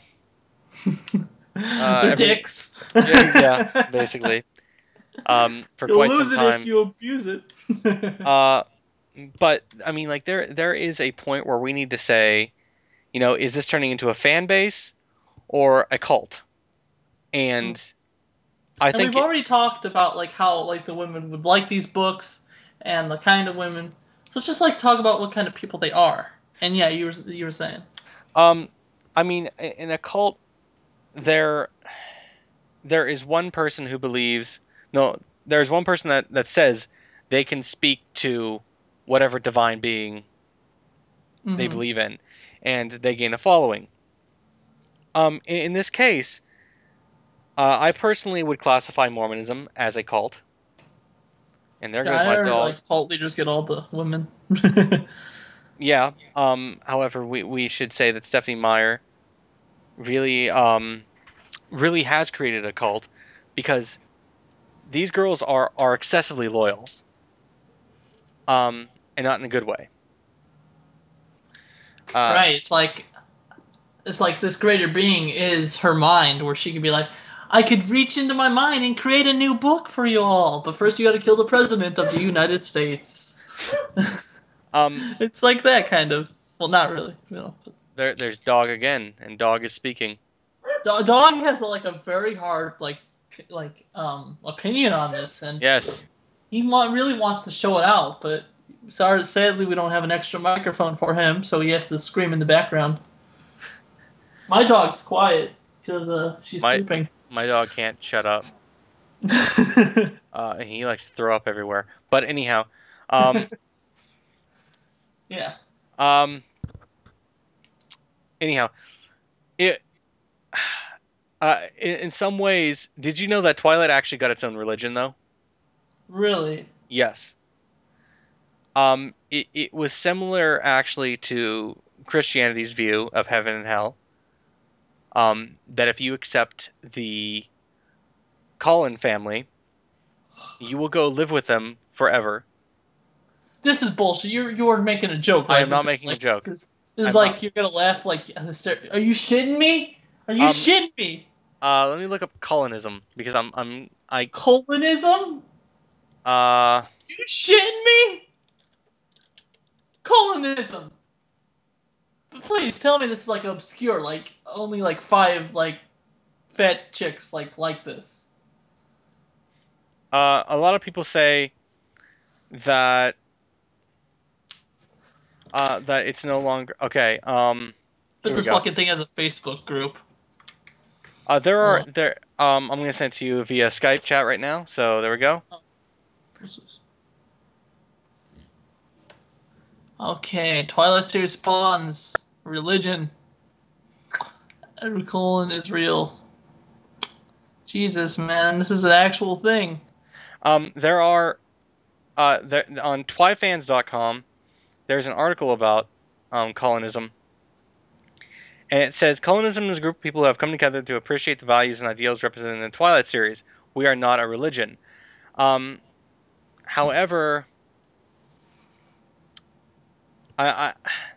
Speaker 2: uh,
Speaker 1: They're
Speaker 2: every
Speaker 1: dicks.
Speaker 2: yeah, yeah, basically, um, for
Speaker 1: You'll
Speaker 2: quite some
Speaker 1: lose it if
Speaker 2: time.
Speaker 1: you abuse it.
Speaker 2: Uh, but I mean, like there there is a point where we need to say, you know, is this turning into a fan base or a cult? And I
Speaker 1: And
Speaker 2: think
Speaker 1: we've
Speaker 2: it,
Speaker 1: already talked about like how like the women would like these books and the kind of women. So let's just like talk about what kind of people they are. And yeah, you were you were saying.
Speaker 2: um, I mean, in a cult, there there is one person who believes no, there's one person that that says they can speak to whatever divine being they
Speaker 1: Mm-hmm.
Speaker 2: believe in, and they gain a following. Um, in, in this case, uh, I personally would classify Mormonism as a cult. And there
Speaker 1: Yeah,
Speaker 2: goes
Speaker 1: I
Speaker 2: my
Speaker 1: heard
Speaker 2: dog.
Speaker 1: like cult leaders get all the women.
Speaker 2: Yeah. Um. However, we we should say that Stephanie Meyer really um really has created a cult because these girls are are excessively loyal. Um, and not in a good way. Uh,
Speaker 1: Right. It's like it's like this greater being is her mind, where she can be like, I could reach into my mind and create a new book for you all, but first you got to kill the president of the United States.
Speaker 2: um.
Speaker 1: It's like that kind of. Well, not really. You know,
Speaker 2: There there's dog again, and dog is speaking.
Speaker 1: Do- Dog has like a very hard like like um opinion on this, and
Speaker 2: Yes.
Speaker 1: he want, really wants to show it out, but sorry, sadly we don't have an extra microphone for him, so he has to scream in the background. My dog's quiet because uh she's
Speaker 2: My
Speaker 1: sleeping.
Speaker 2: my dog can't shut up. Uh, and he likes to throw up everywhere. But anyhow, um,
Speaker 1: Yeah,
Speaker 2: um, anyhow, it uh, in, in some ways, did you know that Twilight actually got its own religion though?
Speaker 1: really.
Speaker 2: Yes. Um, it, it was similar actually to Christianity's view of heaven and hell. Um, that if you accept the Cullen family, you will go live with them forever.
Speaker 1: This is bullshit. You're you're making a joke,
Speaker 2: I
Speaker 1: right?
Speaker 2: am not
Speaker 1: This is
Speaker 2: making a
Speaker 1: like
Speaker 2: joke.
Speaker 1: this, this is
Speaker 2: I'm not.
Speaker 1: like you're gonna laugh like hyster- Are you shitting me? Are you
Speaker 2: Um,
Speaker 1: shitting me?
Speaker 2: uh, let me look up Cullenism because I'm I'm I
Speaker 1: Colonism?
Speaker 2: uh
Speaker 1: You shitting me? Colonism. But please tell me this is like obscure, like only like five like fat chicks like like this.
Speaker 2: uh a lot of people say that uh that it's no longer okay. Um,
Speaker 1: But
Speaker 2: here we
Speaker 1: this
Speaker 2: go.
Speaker 1: fucking thing has a Facebook group.
Speaker 2: Uh, there are
Speaker 1: Oh,
Speaker 2: there um I'm gonna send it to you via Skype chat right now. So there we go.
Speaker 1: this is okay. Twilight series spawns religion. Edward Cullen is real. Jesus, man, this is an actual thing.
Speaker 2: Um, there are uh there on twifans dot com. There's an article about um Cullenism, and it says Cullenism is a group of people who have come together to appreciate the values and ideals represented in the Twilight series. We are not a religion. Um, however, I, I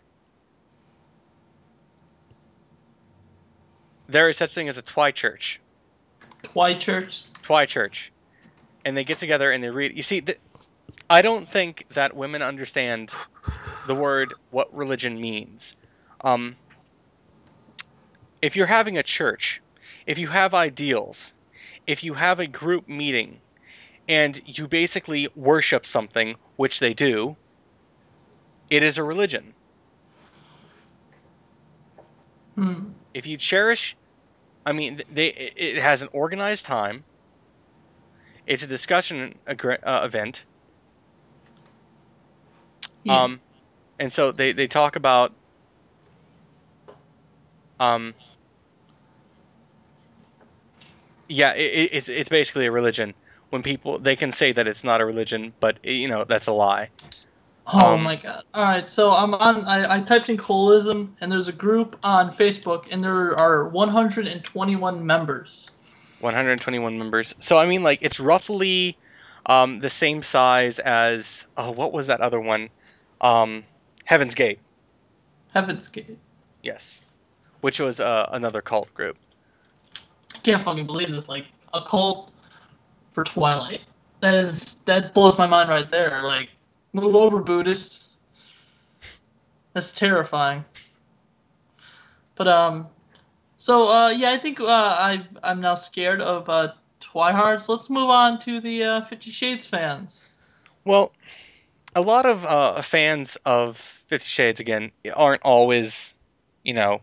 Speaker 2: there is such thing as a Twi church.
Speaker 1: Twi church.
Speaker 2: Twi church, and they get together and they read. You see, th- I don't think that women understand the word what religion means. Um, if you're having a church, if you have ideals, if you have a group meeting, and you basically worship something, which they do, it is a religion.
Speaker 1: Hmm.
Speaker 2: If you cherish, I mean, they it has an organized time. It's a discussion agre- uh, event.
Speaker 1: Yeah.
Speaker 2: Um, and so they they talk about um, yeah, it, it's it's basically a religion. When people they can say that it's not a religion, but you know that's a lie.
Speaker 1: Oh
Speaker 2: Um,
Speaker 1: my god. Alright, so I'm on I, I typed in Colism and there's a group on Facebook and there are one hundred twenty-one members.
Speaker 2: one hundred twenty-one members. So I mean, like it's roughly um the same size as oh, what was that other one? Um, Heaven's Gate.
Speaker 1: Heaven's Gate.
Speaker 2: Yes, which was uh, another cult group.
Speaker 1: Can't fucking believe this. Like a cult for Twilight. That is that blows my mind right there. Like, move over, Buddhist. That's terrifying. But um, so uh, yeah, I think uh, I I'm now scared of uh Twihards. Let's move on to the uh, Fifty Shades fans.
Speaker 2: Well, a lot of uh, fans of Fifty Shades again aren't always, you know,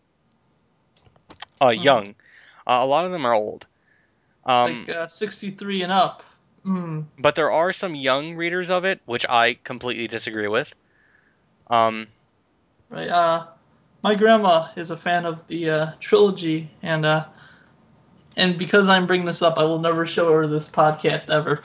Speaker 2: uh,
Speaker 1: Mm,
Speaker 2: young. Uh, a lot of them are old.
Speaker 1: like
Speaker 2: Um,
Speaker 1: uh, sixty-three and up. Mm,
Speaker 2: but there are some young readers of it, which I completely disagree with. Um,
Speaker 1: right. Uh, my grandma is a fan of the uh, trilogy, and uh, and because I'm bringing this up, I will never show her this podcast ever.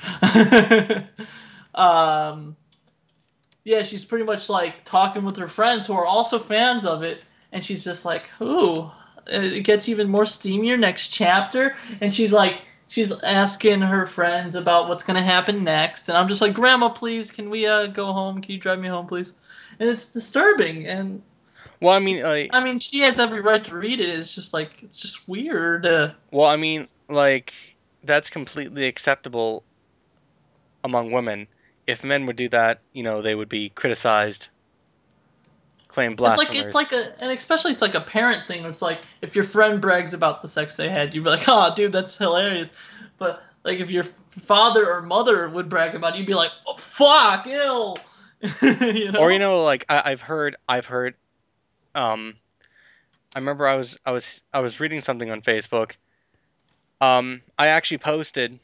Speaker 1: um, yeah, she's pretty much like talking with her friends who are also fans of it, and she's just like, "Ooh, it gets even more steamier next chapter," and she's like, she's asking her friends about what's gonna happen next, and I'm just like, "Grandma, please, can we uh go home? Can you drive me home, please?" And it's disturbing, and
Speaker 2: well, I mean,
Speaker 1: it's,
Speaker 2: like,
Speaker 1: I mean, she has every right to read it. It's just like it's just weird. Uh,
Speaker 2: well, I mean, like, that's completely acceptable among women. If men would do that, you know, they would be criticized, claimed
Speaker 1: It's like it's
Speaker 2: blasphemers.
Speaker 1: like a and especially it's like a parent thing. Where it's like if your friend brags about the sex they had, you'd be like, "Oh, dude, that's hilarious." But like if your father or mother would brag about it, you'd be like, "Oh, fuck, ill," you
Speaker 2: Or you
Speaker 1: know?
Speaker 2: know, like I, I've heard, I've heard. Um, I remember I was, I was, I was reading something on Facebook. Um, I actually posted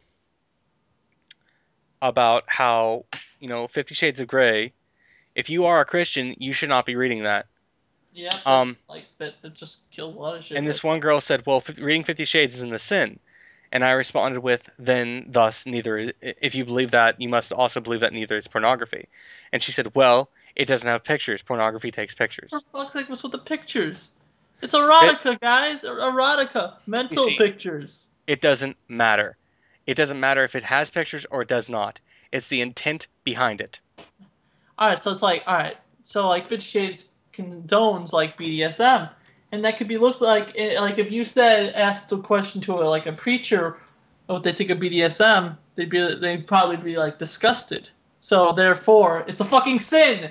Speaker 2: about how, you know, Fifty Shades of Grey. If you are a Christian, you should not be reading that.
Speaker 1: Yeah,
Speaker 2: Um,
Speaker 1: that's like that. That just kills a lot of shit
Speaker 2: and
Speaker 1: right
Speaker 2: this one
Speaker 1: there.
Speaker 2: girl said, "Well, f- reading Fifty Shades isn't a sin." And I responded with, "Then, thus, neither. If you believe that, you must also believe that neither is pornography." And she said, "Well, it doesn't have pictures. Pornography takes
Speaker 1: For
Speaker 2: pictures."
Speaker 1: fuck's sake, what's with the pictures? It's
Speaker 2: It,
Speaker 1: erotica, guys. Er- Erotica,
Speaker 2: you
Speaker 1: mental
Speaker 2: see,
Speaker 1: pictures.
Speaker 2: it doesn't matter. It doesn't matter if it has pictures or it does not. It's the intent behind it.
Speaker 1: All right, so it's like, all right, so like Fifty Shades condones like B D S M, and that could be looked like eh, like if you said asked a question to a, like a preacher, what they think of B D S M, they'd be they'd probably be like disgusted. So therefore, it's a fucking sin,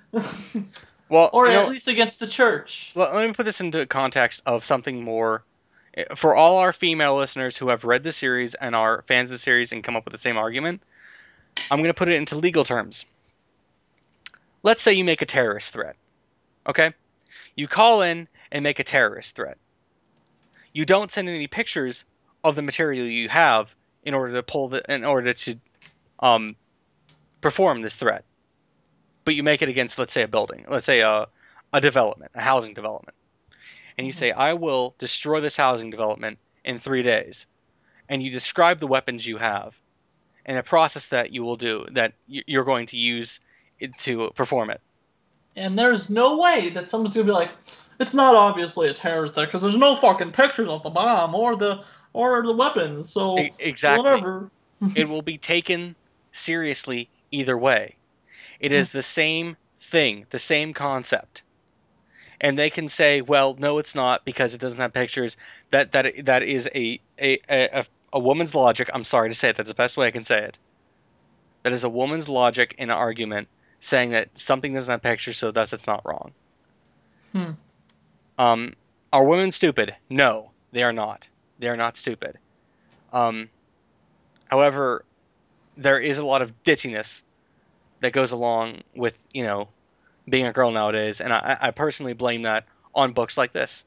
Speaker 2: Well,
Speaker 1: or
Speaker 2: you
Speaker 1: at
Speaker 2: know,
Speaker 1: least against the church.
Speaker 2: let, let me put this into context of something more. eh, For all our female listeners who have read the series and are fans of the series and come up with the same argument, I'm going to put it into legal terms. Let's say you make a terrorist threat, okay? You call in and make a terrorist threat. You don't send any pictures of the material you have in order to pull the in order to um perform this threat, but you make it against, let's say, a building, let's say a a development, a housing development, and you
Speaker 1: Mhm.
Speaker 2: say, "I will destroy this housing development in three days," and you describe the weapons you have and the process that you will do that you're going to use to perform it.
Speaker 1: And there's no way that someone's gonna be like, it's not obviously a terrorist attack because there's no fucking pictures of the bomb or the or the weapons.
Speaker 2: E-
Speaker 1: So
Speaker 2: exactly.
Speaker 1: whatever.
Speaker 2: It will be taken seriously either way. It
Speaker 1: Hmm.
Speaker 2: is the same thing, the same concept. And they can say, "Well, no, it's not because it doesn't have pictures." That that that is a a a, a woman's logic. I'm sorry to say it. That's the best way I can say it. That is a woman's logic in an argument saying that something doesn't have pictures, so thus it's not wrong.
Speaker 1: Hmm.
Speaker 2: Um, are women stupid? No, they are not. They are not stupid. Um, however, there is a lot of ditziness that goes along with, you know, being a girl nowadays, and I, I personally blame that on books like this.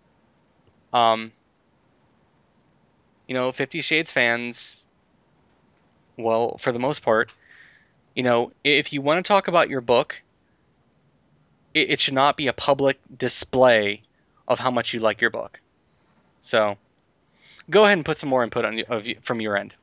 Speaker 2: Um, you know, Fifty Shades fans, well, for the most part, you know, if you want to talk about your book, it, it should not be a public display of how much you like your book. So go ahead and put some more input on of from your end.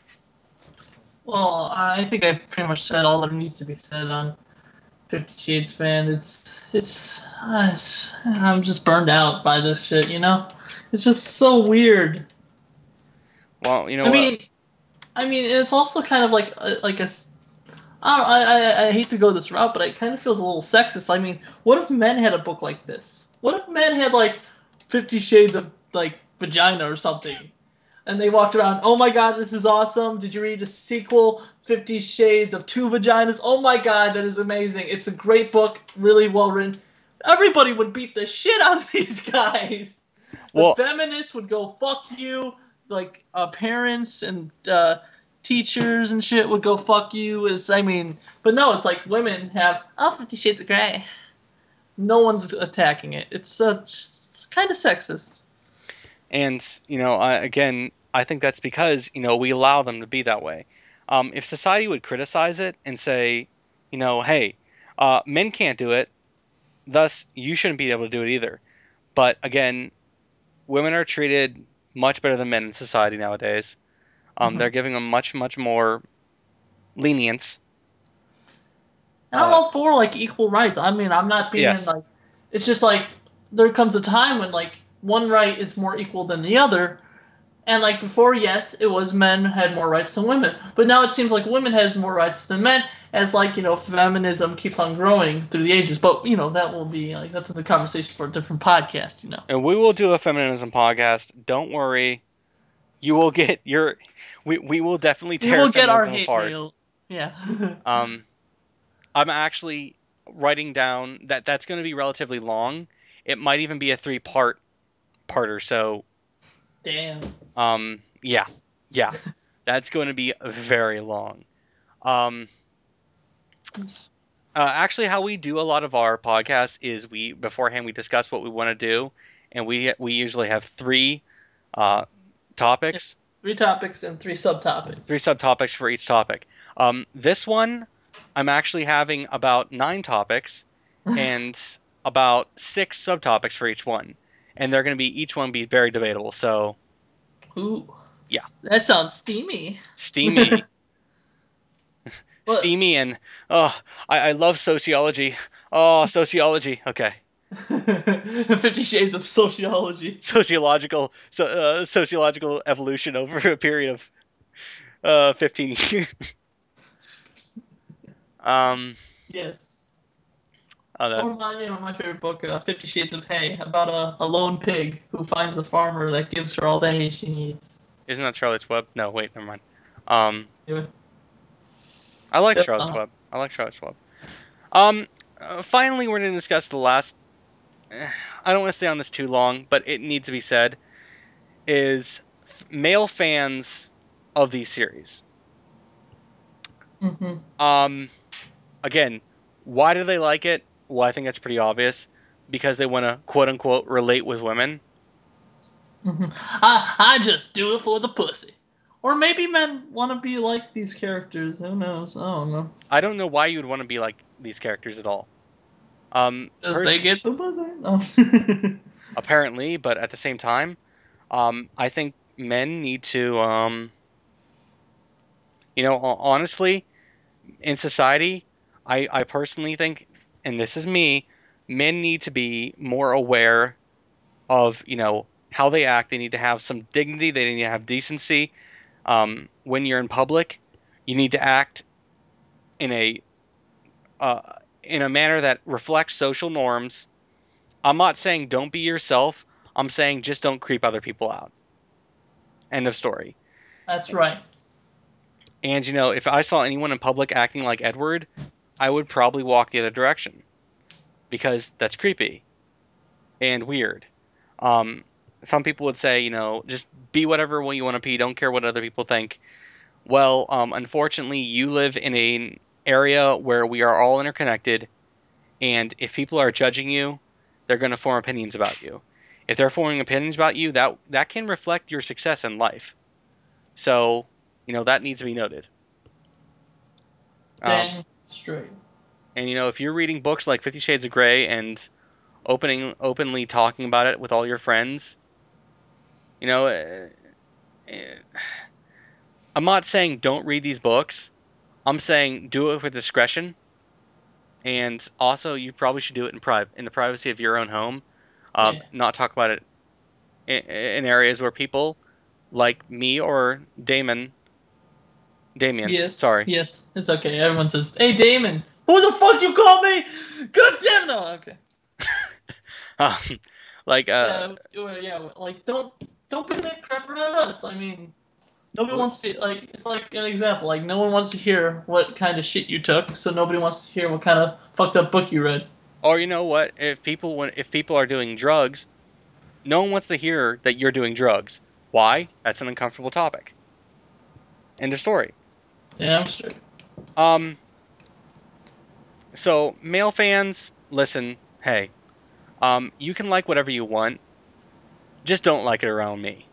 Speaker 1: Well, I think I've pretty much said all that needs to be said on Fifty Shades fan. It's it's, uh, it's I'm just burned out by this shit. You know, it's just so weird.
Speaker 2: Well, you know
Speaker 1: I
Speaker 2: what?
Speaker 1: mean, I mean, it's also kind of like a, like a. s- I don't. I, I I hate to go this route, but it kind of feels a little sexist. I mean, what if men had a book like this? What if men had like Fifty Shades of like vagina or something? And they walked around. Oh my god, this is awesome! Did you read the sequel, Fifty Shades of Two Vaginas? Oh my god, that is amazing! It's a great book, really well written. Everybody would beat the shit out of these guys. The
Speaker 2: Well,
Speaker 1: feminists would go fuck you. Like uh, parents and uh, teachers and shit would go fuck you. It's I mean, but no, it's like women have oh Fifty Shades of Grey. No one's attacking it. It's uh, it's kind of sexist.
Speaker 2: and you know, I, again, I think that's because you know we allow them to be that way. Um, if society would criticize it and say, you know, hey, uh, men can't do it, thus you shouldn't be able to do it either. But again, women are treated much better than men in society nowadays. Um, they're
Speaker 1: Mhm.
Speaker 2: giving them much, much more lenience.
Speaker 1: And I'm
Speaker 2: Uh,
Speaker 1: all for like equal rights. I mean, I'm not being
Speaker 2: yes,
Speaker 1: like. It's just like there comes a time when like one right is more equal than the other, and like before, yes, it was men had more rights than women, but now it seems like women had more rights than men, as like you know feminism keeps on growing through the ages. But you know that will be like that's a conversation for a different podcast. You know,
Speaker 2: and we will do a feminism podcast. Don't worry, you will get your. We we will definitely
Speaker 1: we
Speaker 2: tear
Speaker 1: will get our
Speaker 2: feminism
Speaker 1: hate
Speaker 2: apart.
Speaker 1: mail. Yeah.
Speaker 2: Um, I'm actually writing down that that's going to be relatively long. It might even be a three part parter. So,
Speaker 1: Damn.
Speaker 2: um, yeah, yeah, that's going to be very long. Um, uh, actually, how we do a lot of our podcasts is we beforehand we discuss what we want to do, and we we usually have three uh,
Speaker 1: Yeah.
Speaker 2: topics,
Speaker 1: Three topics and three
Speaker 2: three
Speaker 1: subtopics.
Speaker 2: subtopics for each topic. Um, this one, I'm actually having about nine topics and about six subtopics for each one, and they're going to be each one be very debatable. So
Speaker 1: Ooh,
Speaker 2: yeah,
Speaker 1: that sounds steamy.
Speaker 2: steamy,
Speaker 1: What?
Speaker 2: steamy, and oh, I, I love sociology. Oh, sociology. Okay,
Speaker 1: Fifty Shades of Sociology.
Speaker 2: sociological, so uh, sociological evolution over a period of uh fifteen years. um,
Speaker 1: Yes.
Speaker 2: oh, that
Speaker 1: Or my, you know, my favorite book, uh, Fifty Shades of Hay, about a, a lone pig who finds a farmer that gives her all the hay she needs.
Speaker 2: isn't that Charlotte's Web? No, wait, never mind. Um,
Speaker 1: Anyway,
Speaker 2: I like
Speaker 1: yep,
Speaker 2: Charlotte's
Speaker 1: uh,
Speaker 2: Web. I like Charlotte's Web. Um, uh, finally, we're going to discuss the last. eh, I don't want to stay on this too long, but it needs to be said. Is f- male fans of these series.
Speaker 1: mm-hmm,
Speaker 2: Um, again, why do they like it? Well, I think that's pretty obvious. Because they want to quote unquote relate with women.
Speaker 1: mm-hmm. I, I just do it for the pussy. Or maybe men want to be like these characters. Who knows? I don't know.
Speaker 2: I don't know why you would want to be like these characters at all. Um,
Speaker 1: Because they
Speaker 2: pers-
Speaker 1: get the pussy. No.
Speaker 2: apparently, but at the same time, um, I think men need to, um, you know, ho- honestly, in society, I, I personally think, and this is me, men need to be more aware of, you know, how they act. They need to have some dignity. They need to have decency. Um, when you're in public, you need to act in a uh, in a manner that reflects social norms. I'm not saying don't be yourself. I'm saying just don't creep other people out. End of story.
Speaker 1: That's right.
Speaker 2: And you know, if I saw anyone in public acting like Edward, I would probably walk the other direction because that's creepy and weird. Um, some people would say, you know, just be whatever way you want to be. Don't care what other people think. Well, um, unfortunately, you live in an area where we are all interconnected, and if people are judging you, they're going to form opinions about you. If they're forming opinions about you, that that can reflect your success in life. So, you know, that needs to be noted. Um,
Speaker 1: Dang straight.
Speaker 2: and you know, if you're reading books like Fifty Shades of Grey and opening openly talking about it with all your friends, you know, eh, eh, I'm not saying don't read these books. I'm saying do it with discretion, and also you probably should do it in private, in the privacy of your own home. Um,
Speaker 1: Yeah.
Speaker 2: not talk about it in, in areas where people like me or Damon, Damien,
Speaker 1: Yes.
Speaker 2: sorry,
Speaker 1: Yes. It's okay. Everyone says, "Hey, Damon, who the fuck you call me?" God damn. No. Okay.
Speaker 2: um, like uh,
Speaker 1: Yeah. Yeah. Like, don't don't bring that crap around us. I mean, nobody wants to like. It's like an example. Like, no one wants to hear what kind of shit you took, so nobody wants to hear what kind of fucked up book you read.
Speaker 2: or you know what? If people when if people are doing drugs, no one wants to hear that you're doing drugs. Why? That's an uncomfortable topic. End of story.
Speaker 1: Yeah, I'm straight.
Speaker 2: Um, so male fans, listen, hey, um, you can like whatever you want, just don't like it around me.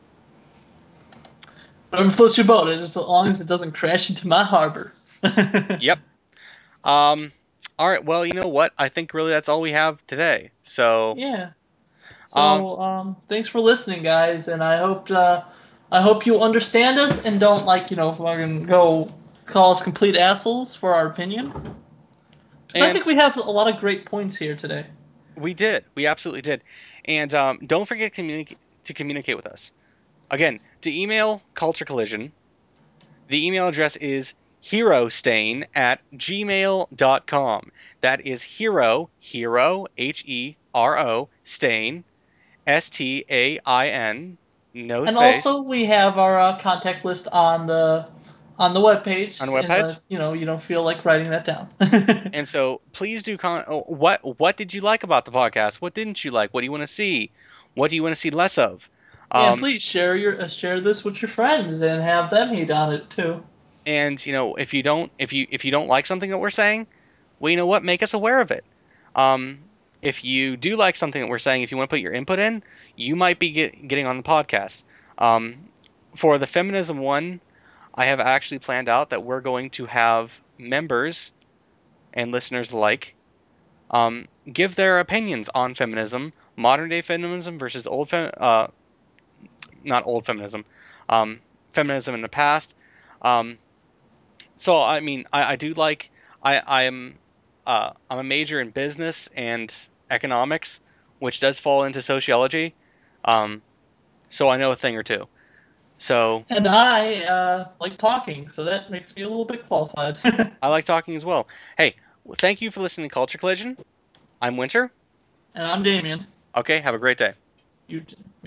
Speaker 1: Whatever floats your boat, as long as it doesn't crash into my harbor.
Speaker 2: Yep. Um, all right. Well, you know what? I think really that's all we have today. So,
Speaker 1: Yeah.
Speaker 2: um,
Speaker 1: So, um, thanks for listening, guys, and I hope uh, I hope you understand us and don't like you know fucking go call us complete assholes for our opinion. Because I think
Speaker 2: and
Speaker 1: we have a lot of great points here today.
Speaker 2: we did. We absolutely did. And um, don't forget to communicate to communicate with us. Again, to email Culture Collision, the email address is herostain at gmail dot com. That is hero, hero, H E R O, stain, S T A I N, no
Speaker 1: And
Speaker 2: space,
Speaker 1: also, we have our uh, contact list on the on the
Speaker 2: on the
Speaker 1: webpage,
Speaker 2: webpage.
Speaker 1: unless you know you don't feel like writing that down.
Speaker 2: And so please do comment. Oh, what what did you like about the podcast? What didn't you like? What do you want to see? What do you want to see less of?
Speaker 1: Yeah, and
Speaker 2: Um,
Speaker 1: please share your uh, share this with your friends and have them hate on it too.
Speaker 2: and you know, if you don't if you if you don't like something that we're saying, well, you know what? Make us aware of it. Um, if you do like something that we're saying, if you want to put your input in, you might be get, getting on the podcast. Um, for the feminism one, I have actually planned out that we're going to have members and listeners alike um, give their opinions on feminism, modern day feminism versus old fem- uh, not old feminism, um, feminism in the past. Um, so I mean, I, I do like I I am uh, I'm a major in business and economics, which does fall into sociology. Um, so I know a thing or two. So
Speaker 1: And I uh, like talking, so that makes me a little bit qualified.
Speaker 2: I like talking as well. Hey, well, thank you for listening to Culture Collision. I'm Winter.
Speaker 1: And I'm Damien.
Speaker 2: Okay, have a great day.
Speaker 1: You. T-